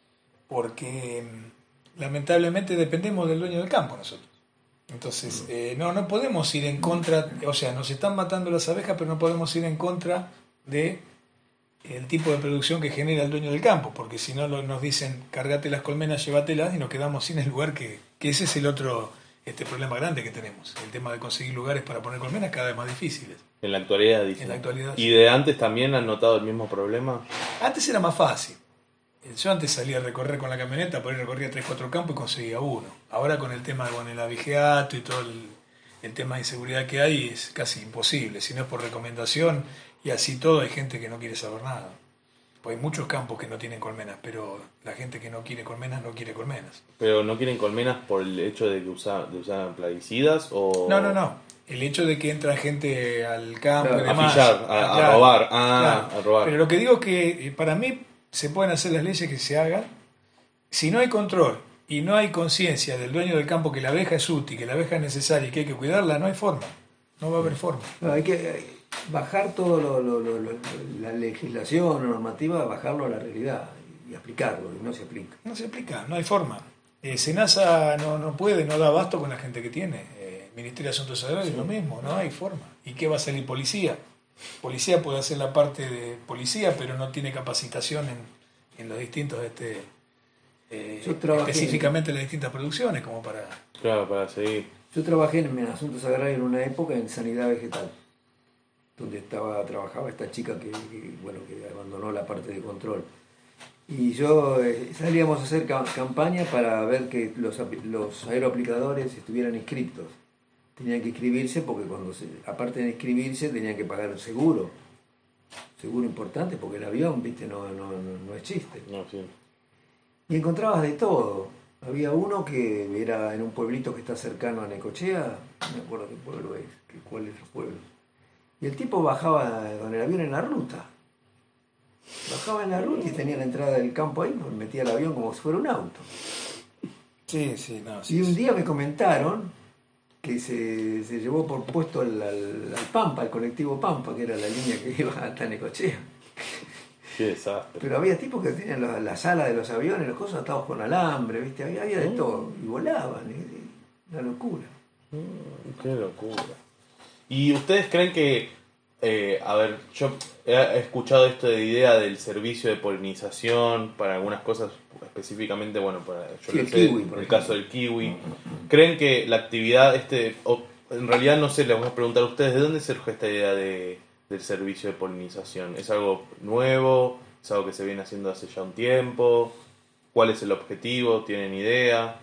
porque lamentablemente dependemos del dueño del campo nosotros. Entonces, eh, no, no podemos ir en contra, o sea, nos están matando las abejas, pero no podemos ir en contra de el tipo de producción que genera el dueño del campo, porque si no nos dicen, cargate las colmenas, llévatelas, y nos quedamos sin el lugar que, que ese es el otro este problema grande que tenemos, el tema de conseguir lugares para poner colmenas cada vez más difíciles. En la actualidad, dicen. En la actualidad. ¿Y de antes también han notado el mismo problema? Antes era más fácil. Yo antes salía a recorrer con la camioneta, por ahí recorría tres cuatro campos y conseguía uno. Ahora con el tema de bueno, el abigeato y todo el, el tema de inseguridad que hay es casi imposible. Si no es por recomendación y así todo, hay gente que no quiere saber nada. Pues hay muchos campos que no tienen colmenas, pero la gente que no quiere colmenas no quiere colmenas. ¿Pero no quieren colmenas por el hecho de que usa, de usar plaguicidas o...? No, no, no. El hecho de que entra gente al campo claro, y demás. A pillar, a, a claro, robar. Ah, claro. a robar. Pero lo que digo es que para mí se pueden hacer las leyes que se hagan. Si no hay control y no hay conciencia del dueño del campo que la abeja es útil, que la abeja es necesaria y que hay que cuidarla, no hay forma. No va a haber forma. No, hay que, bajar todo lo, lo, lo, lo, la legislación o normativa, bajarlo a la realidad y aplicarlo, y no se aplica. No se aplica, no hay forma. Eh, Senasa no, no puede, no da abasto con la gente que tiene. Eh, Ministerio de Asuntos Agrarios es lo mismo, no hay forma. ¿Y qué va a salir policía? Policía puede hacer la parte de policía, pero no tiene capacitación en, en los distintos, este, eh, específicamente en las distintas producciones, como para... Claro, para seguir. Yo trabajé en, en Asuntos Agrarios en una época en sanidad vegetal, donde estaba trabajaba esta chica que, que, bueno, que abandonó la parte de control. Y yo eh, salíamos a hacer ca- campaña para ver que los, los aeroaplicadores estuvieran inscriptos. Tenían que inscribirse porque cuando se, aparte de inscribirse tenían que pagar un seguro. Seguro importante porque el avión, viste, no, no, no, no es chiste. No, sí. Y encontrabas de todo. Había uno que era en un pueblito que está cercano a Necochea, no me acuerdo qué pueblo es, qué, cuál es el pueblo. Y el tipo bajaba con el avión en la ruta. Bajaba en la ruta y tenía la entrada del campo ahí, pues metía el avión como si fuera un auto. Sí, sí, no. Sí, Y un sí. día me comentaron que se, se llevó por puesto al, al, al Pampa, al colectivo Pampa, que era la línea que iba hasta Necochea. Qué desastre. Pero había tipos que tenían la, la sala de los aviones, los cosas atados con alambre, ¿viste? Había, había de todo. Y volaban, y, y, una locura. Mm, qué locura. ¿Y ustedes creen que, eh, a ver, yo he escuchado esto de idea del servicio de polinización para algunas cosas, específicamente, bueno, para yo Sí, lo el sé, kiwi, por en el ejemplo. caso del kiwi. ¿Creen que la actividad, este, o, en realidad no sé, les voy a preguntar a ustedes, ¿de dónde surge esta idea de, del servicio de polinización? ¿Es algo nuevo? ¿Es algo que se viene haciendo hace ya un tiempo? ¿Cuál es el objetivo? ¿Tienen idea?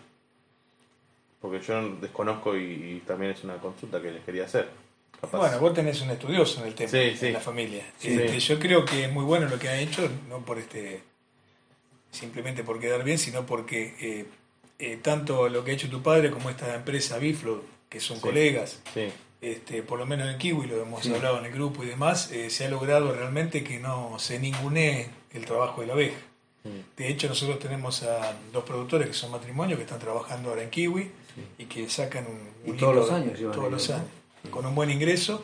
Porque yo desconozco y, y también es una consulta que les quería hacer. Capaz. Bueno, vos tenés un estudioso en el tema, Sí, sí. en la familia. Sí. Este, yo creo que es muy bueno lo que han hecho, no por este simplemente por quedar bien, sino porque eh, eh, tanto lo que ha hecho tu padre como esta empresa Biflo, que son Sí. colegas, Sí, este, por lo menos en Kiwi, lo hemos Sí. hablado en el grupo y demás, eh, se ha logrado realmente que no se ningunee el trabajo de la abeja. mm, De hecho, nosotros tenemos a dos productores que son matrimonios que están trabajando ahora en Kiwi Sí. y que sacan un, Y un todos lindo- los años llevan todos los ellos, años, ¿no? con un buen ingreso.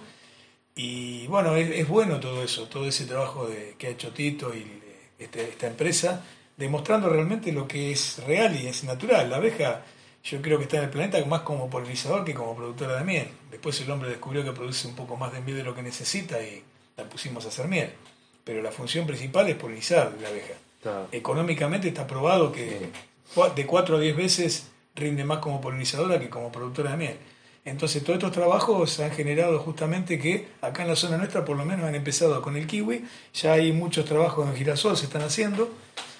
Y bueno, es, es bueno todo eso, todo ese trabajo de, que ha hecho Tito y eh, este, esta empresa, demostrando realmente lo que es real y es natural. La abeja, yo creo que está en el planeta más como polinizador que como productora de miel. Después el hombre descubrió que produce un poco más de miel de lo que necesita y la pusimos a hacer miel. Pero la función principal es polinizar la abeja. claro. Económicamente está probado que cua- de cuatro a diez veces rinde más como polinizadora que como productora de miel. Entonces todos estos trabajos han generado justamente que acá en la zona nuestra por lo menos han empezado con el kiwi, ya hay muchos trabajos en girasol se están haciendo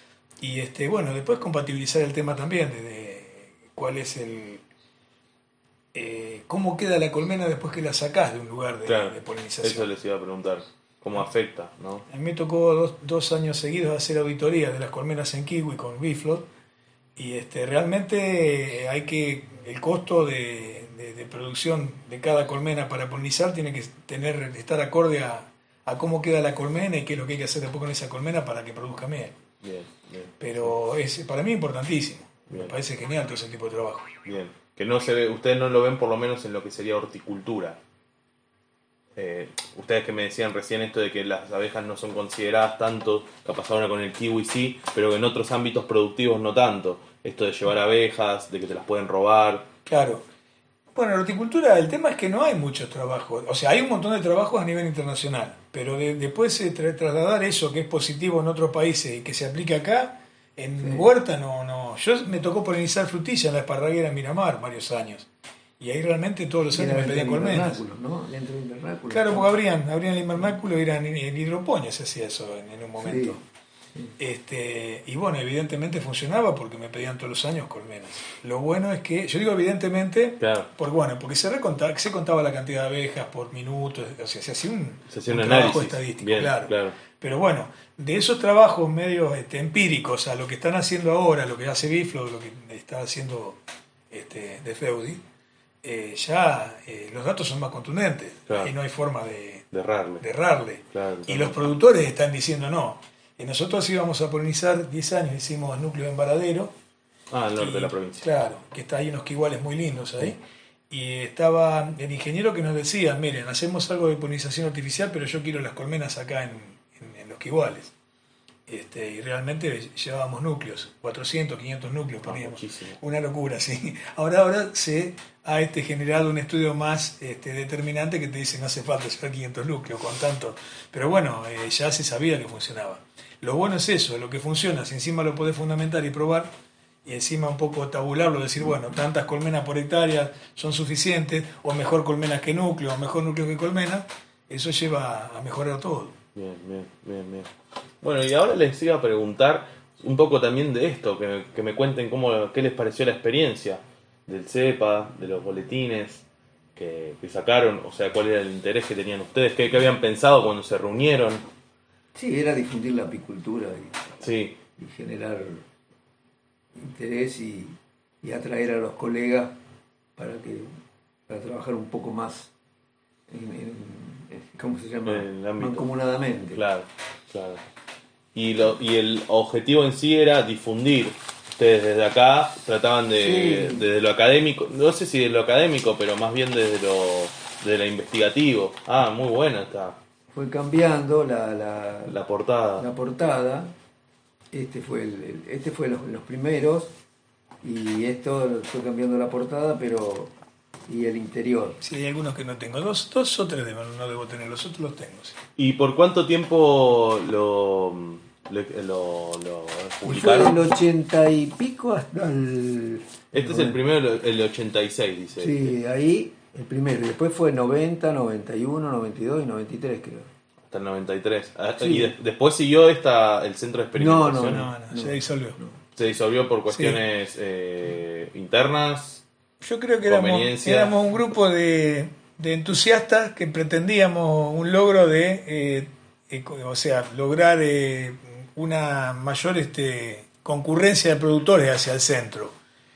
y este bueno, después compatibilizar el tema también de, de cuál es el eh, cómo queda la colmena después que la sacás de un lugar de, Claro, de polinización. eso les iba a preguntar. ¿Cómo afecta, no? A mí me tocó dos, dos años seguidos hacer auditoría de las colmenas en kiwi con Biflot y este, realmente hay que, el costo de, de, de producción de cada colmena para polinizar tiene que tener, estar acorde a, a cómo queda la colmena y qué es lo que hay que hacer después con esa colmena para que produzca miel. Bien, bien. Pero es para mí importantísimo, Bien. me parece genial todo ese tipo de trabajo. Bien. Que no se ve, ustedes no lo ven por lo menos en lo que sería horticultura. Eh, ustedes que me decían recién esto de que las abejas no son consideradas tanto, capaz ahora con el kiwi sí, pero en otros ámbitos productivos no tanto. Esto de llevar abejas, de que te las pueden robar. Claro. Bueno, la horticultura, el tema es que no hay muchos trabajos. O sea, hay un montón de trabajos a nivel internacional, pero de, después eh, tra- trasladar eso que es positivo en otros países y que se aplique acá, en Sí. huerta no, no. Yo me tocó polinizar frutilla en la esparraguera en Miramar varios años. Y ahí realmente todos los Era años me dentro pedían del colmenas. invernáculo, ¿no? Dentro del invernáculo. Claro, porque abrían, abrían el invernáculo y eran en, en hidroponio, se hacía eso en, en un momento. Sí. Este, y bueno, evidentemente funcionaba porque me pedían todos los años colmenas. Lo bueno es que, yo digo evidentemente, Claro. porque bueno, porque se, reconta- se contaba la cantidad de abejas por minuto, o sea, se hacía un, Se hacía un trabajo análisis. estadístico, Bien, claro. claro. Pero bueno, de esos trabajos medios este, empíricos a lo que están haciendo ahora, lo que hace Biflo, lo que está haciendo este, de Feudi, eh, ya eh, los datos son más contundentes. Claro. Y no hay forma de, De errarle. de errarle. Claro, Y claro. los productores están diciendo no. Y nosotros íbamos a polinizar diez años, hicimos núcleo en Varadero. Ah, al norte y, de la provincia. Claro, que está ahí unos quiguales muy lindos ahí. y estaba el ingeniero que nos decía, miren, hacemos algo de polinización artificial, pero yo quiero las colmenas acá en, en, en los Quiguales. Este, y realmente llevábamos núcleos, cuatrocientos, quinientos núcleos poníamos. Ah, una locura, sí. Ahora, ahora se ha este, generado un estudio más este, determinante que te dice no hace falta llevar quinientos núcleos con tanto. Pero bueno, eh, ya se sabía que funcionaba. Lo bueno es eso, lo que funciona, si encima lo podés fundamentar y probar, y encima un poco tabularlo, decir, bueno, tantas colmenas por hectárea son suficientes, o mejor colmenas que núcleo, o mejor núcleo que colmenas, eso lleva a mejorar todo. Bien, bien, bien, bien. Bueno, y ahora les iba a preguntar un poco también de esto, que, que me cuenten cómo, qué les pareció la experiencia del CEPA, de los boletines que, que sacaron, o sea, cuál era el interés que tenían ustedes, qué, qué habían pensado cuando se reunieron. Sí, era difundir la apicultura y, Sí. y generar interés y, y atraer a los colegas para que para trabajar un poco más en, en, en ¿cómo se llama? En el ámbito. Mancomunadamente. Claro, claro. Y, lo, y el objetivo en sí era difundir. Ustedes desde acá trataban de, Sí. desde lo académico, no sé si de lo académico, pero más bien desde lo, de lo investigativo. Ah, muy buena está Fue cambiando la, la, la portada. la portada. Este fue el, el- este fue los, los primeros y esto fue cambiando la portada, pero y el interior. Sí, hay algunos que no tengo, dos, dos o tres debo- no debo tener, los otros los tengo. Sí. ¿Y por cuánto tiempo lo, le- lo, lo Y fue del publicaron? ochenta y pico hasta el... Este es el primero, el ochenta y seis, dice. Sí, ahí el primero. Y después fue noventa, noventa y uno, noventa y dos y noventa y tres, creo. Hasta el noventa y tres. Ah, Sí. Y de- después siguió esta, el centro de No, experimentación. no, No, no, no. se disolvió. Se disolvió por cuestiones eh, internas. Yo creo que éramos, Conveniencia. éramos un grupo de, de entusiastas que pretendíamos un logro de, eh, eh, o sea, lograr eh, una mayor este, concurrencia de productores hacia el centro.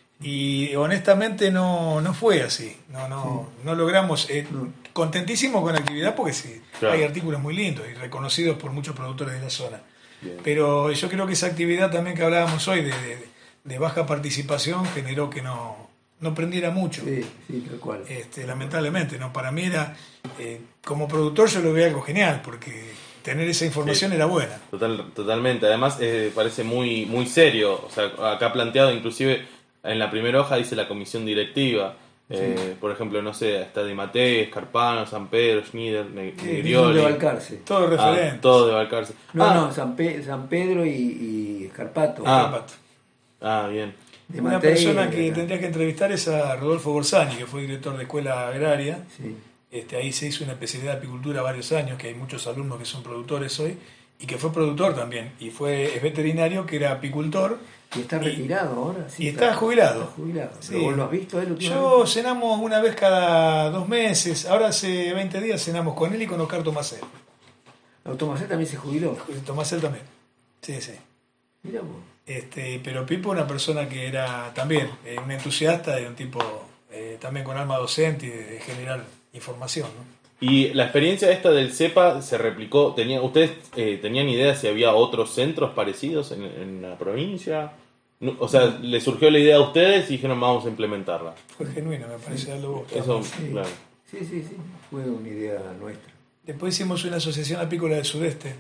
Y honestamente no, no fue así. No, no, no logramos. Eh, contentísimos con la actividad porque sí, Claro. hay artículos muy lindos y reconocidos por muchos productores de la zona. Bien. Pero yo creo que esa actividad también que hablábamos hoy de, de- de baja participación generó que no, no prendiera mucho. Sí, sí, tal cual. Este, lamentablemente, ¿no? Para mí era, eh, como productor yo lo veía algo genial, porque tener esa información Sí. era buena. Total, totalmente. Además, eh, parece muy, muy serio. O sea, acá planteado, inclusive en la primera hoja dice la comisión directiva. Eh, por ejemplo, no sé, está Di Mattei, Escarpano, San Pedro, Schneider, Ne- Sí, Negrioli. de Balcarce. Todo Ah, referente. todo de Balcarce. No, ah, no, San, Pe- San Pedro y, y Escarpato. Ah. ah, bien. De Una Matei, persona que acá. tendría que entrevistar es a Rodolfo Borsani, que fue director de escuela agraria. Sí. Este, ahí se hizo una especialidad de apicultura varios años, que hay muchos alumnos que son productores hoy, y que fue productor también, y fue es veterinario, que era apicultor. Y está retirado ahora. Sí, y está jubilado. Está jubilado. Sí. ¿Vos lo has visto él últimamente? Yo cenamos una vez cada dos meses, ahora hace veinte días cenamos con él y con Oscar Tomacel. Automacet también se jubiló. Tomacel también, sí, sí. Mira vos. Este, pero Pipo una persona que era también eh, un entusiasta y un tipo eh, también con alma docente y de, de generar información, ¿no? Y la experiencia esta del CEPA se replicó. Tenía, ¿Ustedes eh, tenían idea si había otros centros parecidos en, en la provincia? No, o sea, ¿les surgió la idea a ustedes y dijeron vamos a implementarla? Fue genuino, me parece algo. Eso, Sí. claro. Sí, sí, sí. Fue una idea nuestra. Después hicimos una asociación apícola del sudeste,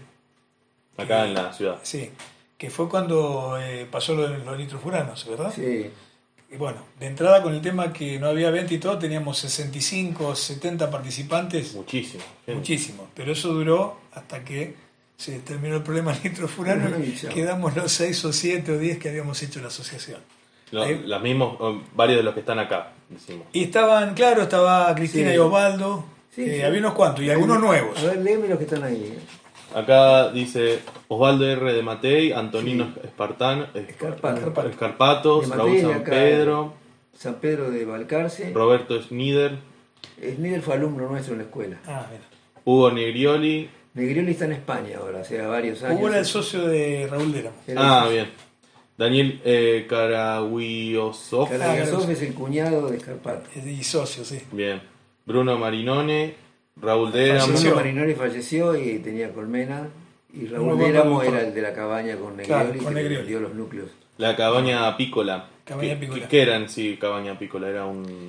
Acá en la ciudad. sí, que fue cuando eh, pasó lo de los nitrofuranos, ¿verdad? Sí. Y bueno, de entrada con el tema que no había venta y todo, teníamos sesenta y cinco, setenta participantes, Muchísimo. gente. muchísimos, pero eso duró hasta que se terminó el problema del nitrofurano Ay, y chao. quedamos los seis o siete o diez que habíamos hecho la asociación. Lo- Ahí- Los mismos, eh, varios de los que están acá, decimos. Y estaban, claro, estaba Cristina Sí. y Osvaldo, Sí, eh, sí. había unos cuantos y algunos nuevos. A ver, léeme los que están ahí. Acá dice Osvaldo R. de Matei, Antonino Sí. Espartán, Escarpato. Escarpatos, De Raúl Matei, San acá, Pedro, San Pedro de Balcarce. Roberto Schneider, Schneider fue alumno nuestro en la escuela. Ah, mira. Hugo Negrioli. Negrioli está en España ahora, hace varios años. Hugo era el socio de Raúl Déramo. Era Ah, el- bien. Daniel eh, Karaguiosov. Karagasov es el cuñado de Escarpato. Y socio, sí. Bien. Bruno Marinone, Raúl Falleció. Déramo. Bruno Marinori falleció y tenía colmena. Y Raúl Muy buen Déramo productor. era el de la cabaña con Negrioli, Claro, con que le Negrioli. dio los núcleos. La cabaña apícola. Cabaña ¿Qué- apícola. ¿Qué, qué era en sí cabaña apícola? Era un...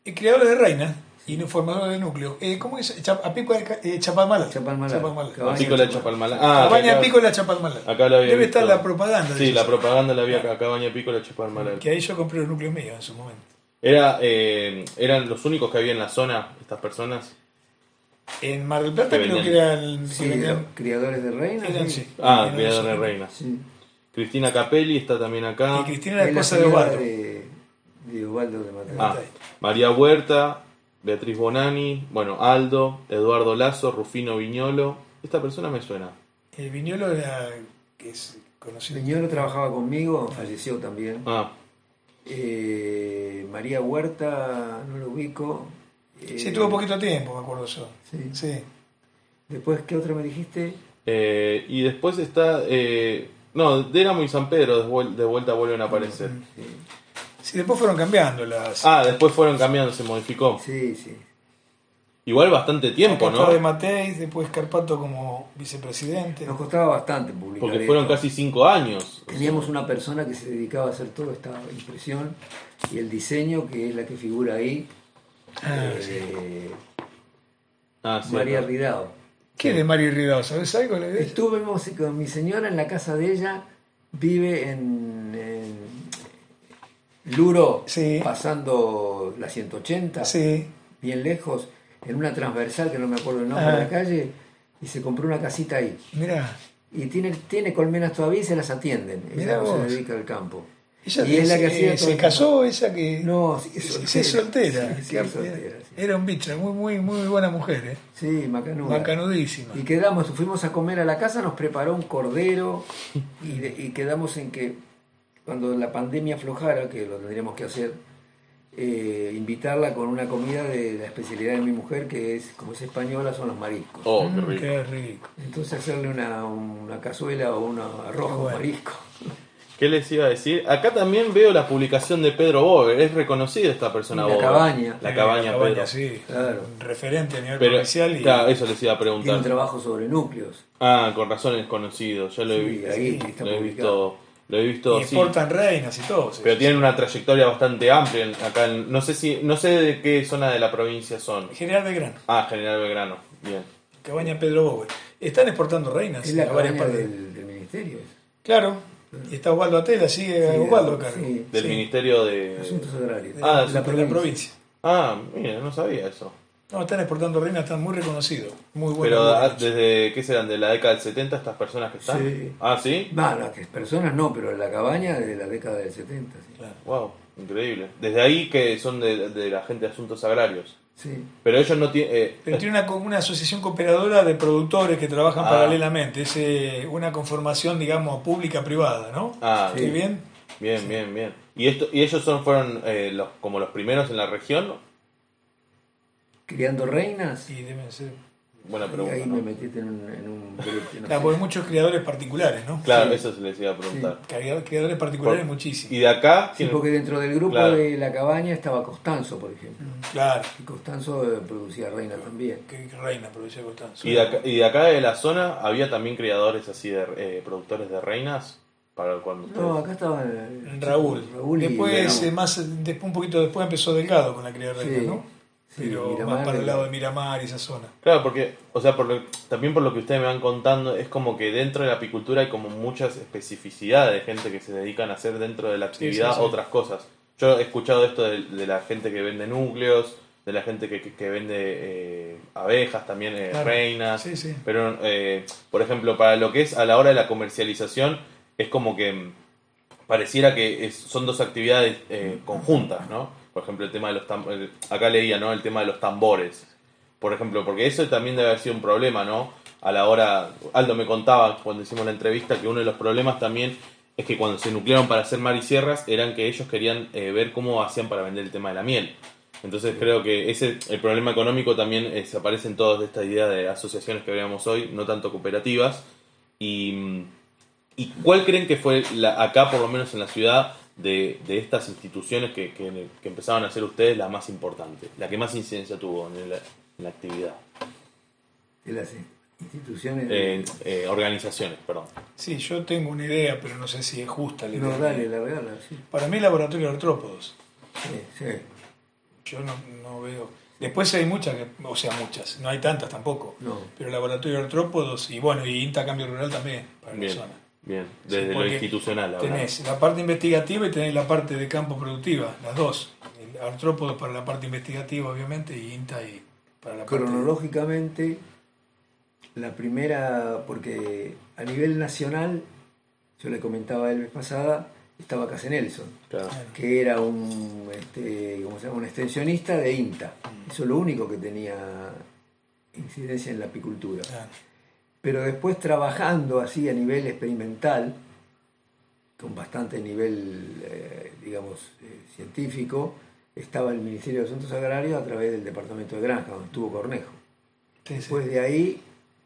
Eh, criadores de reinas y formadores de núcleo. Eh, ¿Cómo es? Chap, Apícola eh, Chapalmalal. Chapalmalal. Chapalmalal. Apícola Chapalmalal. Ah, Cabaña acá- Apícola Chapalmalal. acá la había Debe visto. estar la propaganda. de Sí, eso. la propaganda la vi acá, Cabaña Apícola Chapalmalal. Que ahí yo compré los núcleos míos en su momento. Era, eh, ¿Eran los únicos que había en la zona, estas personas? En Mar del Plata Que creo vendían. que eran... Sí, que vendían- los criadores de reinas. eran, sí. sí. Ah, Eran criador de esos. reinas. Sí. Cristina Capelli está también acá. Y Cristina era Es la esposa de señora Osvaldo. de, de Osvaldo de Matanza. Ah, María Huerta, Beatriz Bonani, bueno, Aldo, Eduardo Lazo, Rufino Viñolo. Esta persona me suena. El Viñolo era... que es conocido. Viñolo trabajaba conmigo, falleció también. Ah, Eh, María Huerta, no lo ubico. Eh, Sí, tuvo poquito tiempo, me acuerdo yo. Sí. Sí. Después, ¿qué otra me dijiste? eh, y después está... Eh, no, Déramo y San Pedro de, vuel- de vuelta vuelven a aparecer. Sí, Sí, después fueron cambiando las... Ah, después fueron cambiando, se modificó. sí. sí. Igual bastante tiempo, Acá estaba de ¿no? Mateis, después Carpato como vicepresidente. Nos costaba bastante publicar. Porque fueron esto. casi cinco años. Teníamos una persona que se dedicaba a hacer toda esta impresión y el diseño, que es la que figura ahí, Ah, eh, Ah, sí. María acá. Ridao. ¿Quién es Mario Ridao? ¿Sabes algo? ¿Le ves? Estuvimos con mi señora en la casa de ella, vive en, en Luro, Sí. pasando la ciento ochenta, Sí. bien lejos, en una transversal que no me acuerdo el nombre Ah. de la calle, y se compró una casita ahí. Mirá. Y tiene, tiene colmenas todavía y se las atienden. Ella Mirá no vos. se dedica al campo. Ella Y es la que eh, hacía se todo- casó, esa que... No, sí, es Sí, soltera. sí, es soltera. Sí, sí, Qué- es soltera, sí. Era un bicho, muy, muy, muy buena mujer, ¿eh? Sí, macanuda. Macanudísima. Y quedamos, fuimos a comer a la casa, nos preparó un cordero y, de- y quedamos en que cuando la pandemia aflojara, que lo tendríamos que hacer, eh, invitarla con una comida de la especialidad de mi mujer, que es, como es española, son los mariscos. Oh, qué Mm, rico. qué rico. Entonces hacerle una, una cazuela o un arroz Qué con bueno. marisco. ¿Qué les iba a decir? Acá también veo la publicación de Pedro Boger. Es reconocida esta persona La Boger. Cabaña. La Eh, cabaña, la cabaña, Pedro. sí. Claro. Un referente a nivel Pero, provincial. Y... claro, eso les iba a Tiene preguntar. un trabajo sobre núcleos. Ah, con razón es conocido. Ya lo he Sí, visto. ahí está lo he publicado. visto. Lo he visto, y sí. exportan reinas y todo. sí. Pero tienen una trayectoria bastante amplia en- acá. en- no sé si, no sé de qué zona de la provincia son. General Belgrano, Ah, General Belgrano. Bien. cabaña Pedro Bogue. Están exportando reinas Es la a varias cabaña partes. del, del ministerio. Claro. Y está Osvaldo Atela, sigue Sí, Osvaldo acá. sí. Del Sí. Ministerio de. Asuntos agrarios. De, Ah, de sí, la, de de la provincia. Ah, mira, no sabía eso. No, están exportando reinas, están muy reconocidos. Muy buenos. Pero muy ah, buenos. desde, ¿qué serán? ¿De la década del setenta estas personas que están? Sí. Ah, ¿sí? No, no, que personas no, pero la cabaña de la década del setenta. Sí. Claro. Wow, increíble. Desde ahí que son de, de la gente de asuntos agrarios. Sí. Pero ellos no tienen... eh, Pero tiene una, co- una asociación cooperadora de productores que trabajan Ah. paralelamente. Es eh, una conformación, digamos, pública-privada, ¿no? Ah, ¿Estoy Sí. bien? bien, bien, bien. ¿Y, esto, y ellos son, fueron eh, los, como los primeros en la región? Criando reinas. Y deben ser... Buena Y pregunta, ahí ¿no? me metiste en un, en un brete, no Claro, sé. porque hay muchos criadores particulares, ¿no? Claro, Sí. eso se les iba a preguntar. Criadores, criadores particulares Por- muchísimos. ¿Y de acá? Sí, ¿quién- porque dentro del grupo Claro. de la cabaña estaba Costanzo, por ejemplo. Claro. Y Costanzo eh, producía reina también. Que que reina, provincia de Constanzo. ¿Y de, acá, y de acá de la zona había también criadores así de eh, productores de reinas? Para cuando No, ustedes- acá estaba eh, Raúl. Raúl y después, Delgado. eh, más, después, un poquito después empezó Delgado con la cría de reinas, Sí. ¿no? Sí, Pero Miramar, más para el lado de Delgado. Miramar y esa zona. Claro, porque, o sea, por lo- también por lo que ustedes me van contando, es como que dentro de la apicultura hay como muchas especificidades de gente que se dedican a hacer dentro de la actividad sí, sí. otras cosas. Yo he escuchado esto de, de la gente que vende núcleos, de la gente que, que, que vende eh, abejas, también eh, Claro. reinas. Sí, sí. Pero, eh, por ejemplo, para lo que es a la hora de la comercialización, es como que mm, pareciera que es- son dos actividades eh, conjuntas, ¿no? Por ejemplo, el tema de los tam- el- acá leía, ¿no? El tema de los tambores. Por ejemplo, porque eso también debe haber sido un problema, ¿no? A la hora, Aldo me contaba cuando hicimos la entrevista que uno de los problemas también es que cuando se nuclearon para hacer mar y sierras eran que ellos querían eh, ver cómo hacían para vender el tema de la miel. Entonces creo que ese el problema económico también eh, se aparece en todas esta idea de asociaciones que veíamos hoy, no tanto cooperativas. Y, mm, ¿y cuál creen que fue la, acá, por lo menos en la ciudad, de, de estas instituciones que, que, que empezaron a ser ustedes la más importante, la que más incidencia tuvo en la, en la actividad? De las instituciones. Eh, eh, organizaciones, perdón. Sí, yo tengo una idea, pero no sé si es justa la idea. No, dale, la regala, sí. Para mí, laboratorio de artrópodos. Sí, sí. Yo no, no veo. Después hay muchas, que, o sea, muchas, no hay tantas tampoco. No. Pero laboratorio de artrópodos y bueno, y INTA Cambio Rural también para Bien, la zona. bien, desde Sí, lo porque institucional. Tenés la parte investigativa y tenés la parte de campo productiva, las dos. El artrópodos para la parte investigativa, obviamente, y INTA y para la parte... Cronológicamente, la primera, porque a nivel nacional, yo le comentaba la vez pasada, estaba Case Nelson, Claro. que era un, este, ¿cómo se llama? Un extensionista de INTA. Eso es lo único que tenía incidencia en la apicultura. Claro. Pero después trabajando así a nivel experimental, con bastante nivel, eh, digamos, eh, científico, estaba el Ministerio de Asuntos Agrarios a través del Departamento de Granja, donde estuvo Cornejo. Sí, Después sí. de ahí,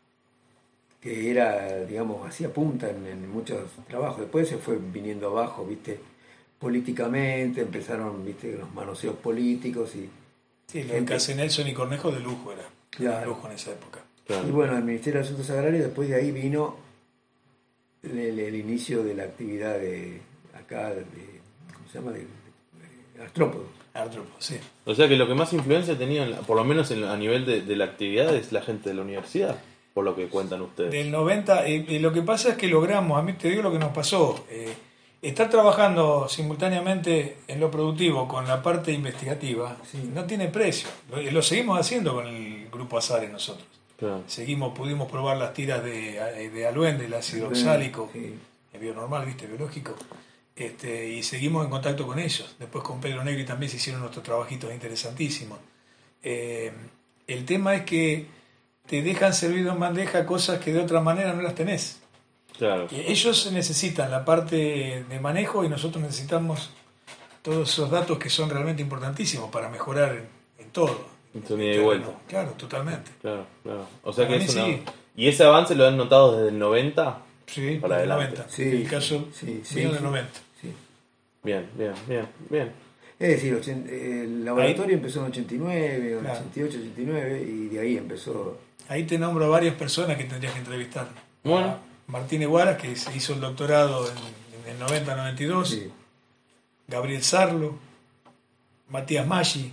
que era, digamos, hacía punta en, en muchos trabajos. Después se fue viniendo abajo, viste, políticamente, empezaron, viste, los manoseos políticos y... Sí, lo de gente- Case Nelson y Cornejo de lujo era. Claro. De lujo en esa época. Claro. Y bueno, el Ministerio de Asuntos Agrarios, después de ahí vino el, el- el inicio de la actividad de acá, de, ¿cómo se llama? De, de artrópodos. Artrópodos, sí. O sea que lo que más influencia tenía, en la- por lo menos en- a nivel de, de la actividad, es la gente de la universidad, por lo que cuentan ustedes. Del noventa, eh, eh, lo que pasa es que logramos, a mí te digo lo que nos pasó, eh, estar trabajando simultáneamente en lo productivo con la parte investigativa, Sí. no tiene precio. Lo, lo seguimos haciendo con el grupo Azares nosotros. Claro. Seguimos, pudimos probar las tiras de, de Aluén, del ácido oxálico, Sí. el bionormal, viste, biológico, este, y seguimos en contacto con ellos. Después con Pedro Negri también se hicieron nuestros trabajitos interesantísimos. Eh, el tema es que te dejan servido en bandeja cosas que de otra manera no las tenés. Claro. Eh, Ellos necesitan la parte de manejo y nosotros necesitamos todos esos datos que son realmente importantísimos para mejorar en, en todo. Un ida y vuelta. Claro, totalmente. Claro, claro. O sea Para que mí es una... sí. ¿Y ese avance lo han notado desde el noventa? Sí, Para del adelante. noventa. Sí, el caso sí, sí, mío del sí. noventa. Sí. Bien, bien, bien, bien. Es decir, ochenta el laboratorio empezó en ochenta y nueve, Claro. ochenta y ocho, ochenta y nueve, y de ahí empezó. Ahí te nombro a varias personas que tendrías que entrevistar. Bueno. A Martínez Guara, que se hizo el doctorado en, en el noventa noventa y dos. Sí. Gabriel Sarlo. Matías Maggi.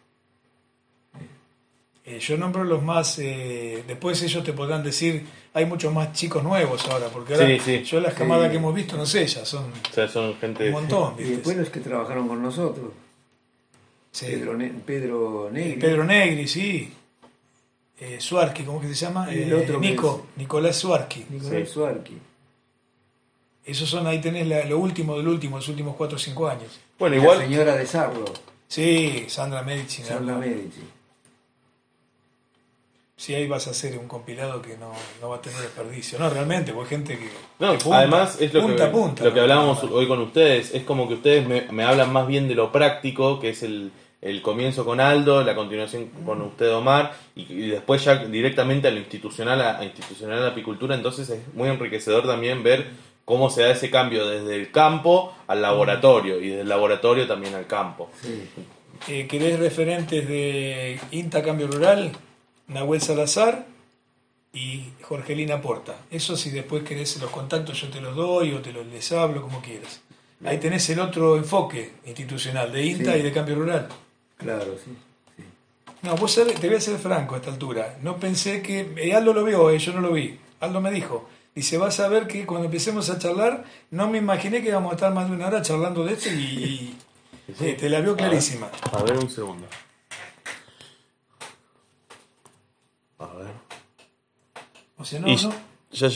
Eh, yo nombro los más, eh, después ellos te podrán decir, hay muchos más chicos nuevos ahora, porque ahora Sí, sí. yo las camadas Sí. que hemos visto, no sé, ya son O sea, son gente... un montón, Y ¿viste? después los que trabajaron con nosotros, Sí. Pedro, Ne- Pedro Eh, Negri. Pedro Negri, sí. Eh, Suarqui, ¿cómo es que se llama? Y el Eh, otro que Nico, Nicolás Suarqui. Nicolás Sí. Suarqui. Esos son, ahí tenés la- lo último del último, los últimos cuatro o cinco años. Bueno, La igual... señora de Sarlo, Sí, Sandra Medici. Sandra ¿no? Medici. Sí, ahí vas a hacer un compilado que no, no va a tener desperdicio. No, realmente, porque hay gente que... No, que punta, además es lo punta que, a punta, lo que ¿no? hablábamos hoy con ustedes, es como que ustedes me, me hablan más bien de lo práctico, que es el, el comienzo con Aldo, la continuación con usted Omar, y, y después ya directamente a lo institucional, a, a institucional a la apicultura, entonces es muy enriquecedor también ver cómo se da ese cambio desde el campo al laboratorio, y desde el laboratorio también al campo. Sí. Eh, ¿Querés referentes de INTA Cambio Rural? Nahuel Salazar y Jorgelina Porta. Eso si después querés los contactos yo te los doy o te los les hablo, como quieras. Ahí tenés el otro enfoque institucional de INTA Sí. y de Cambio Rural. Claro, sí. sí. No, vos sabés, te voy a ser franco a esta altura. No pensé que... eh, Aldo lo vio, eh, yo no lo vi. Aldo me dijo, dice, vas a ver que cuando empecemos a charlar, no me imaginé que íbamos a estar más de una hora charlando de esto y, y, Sí. eh, te la vio clarísima. A ver un segundo. A ver. O sea, no, Y- no,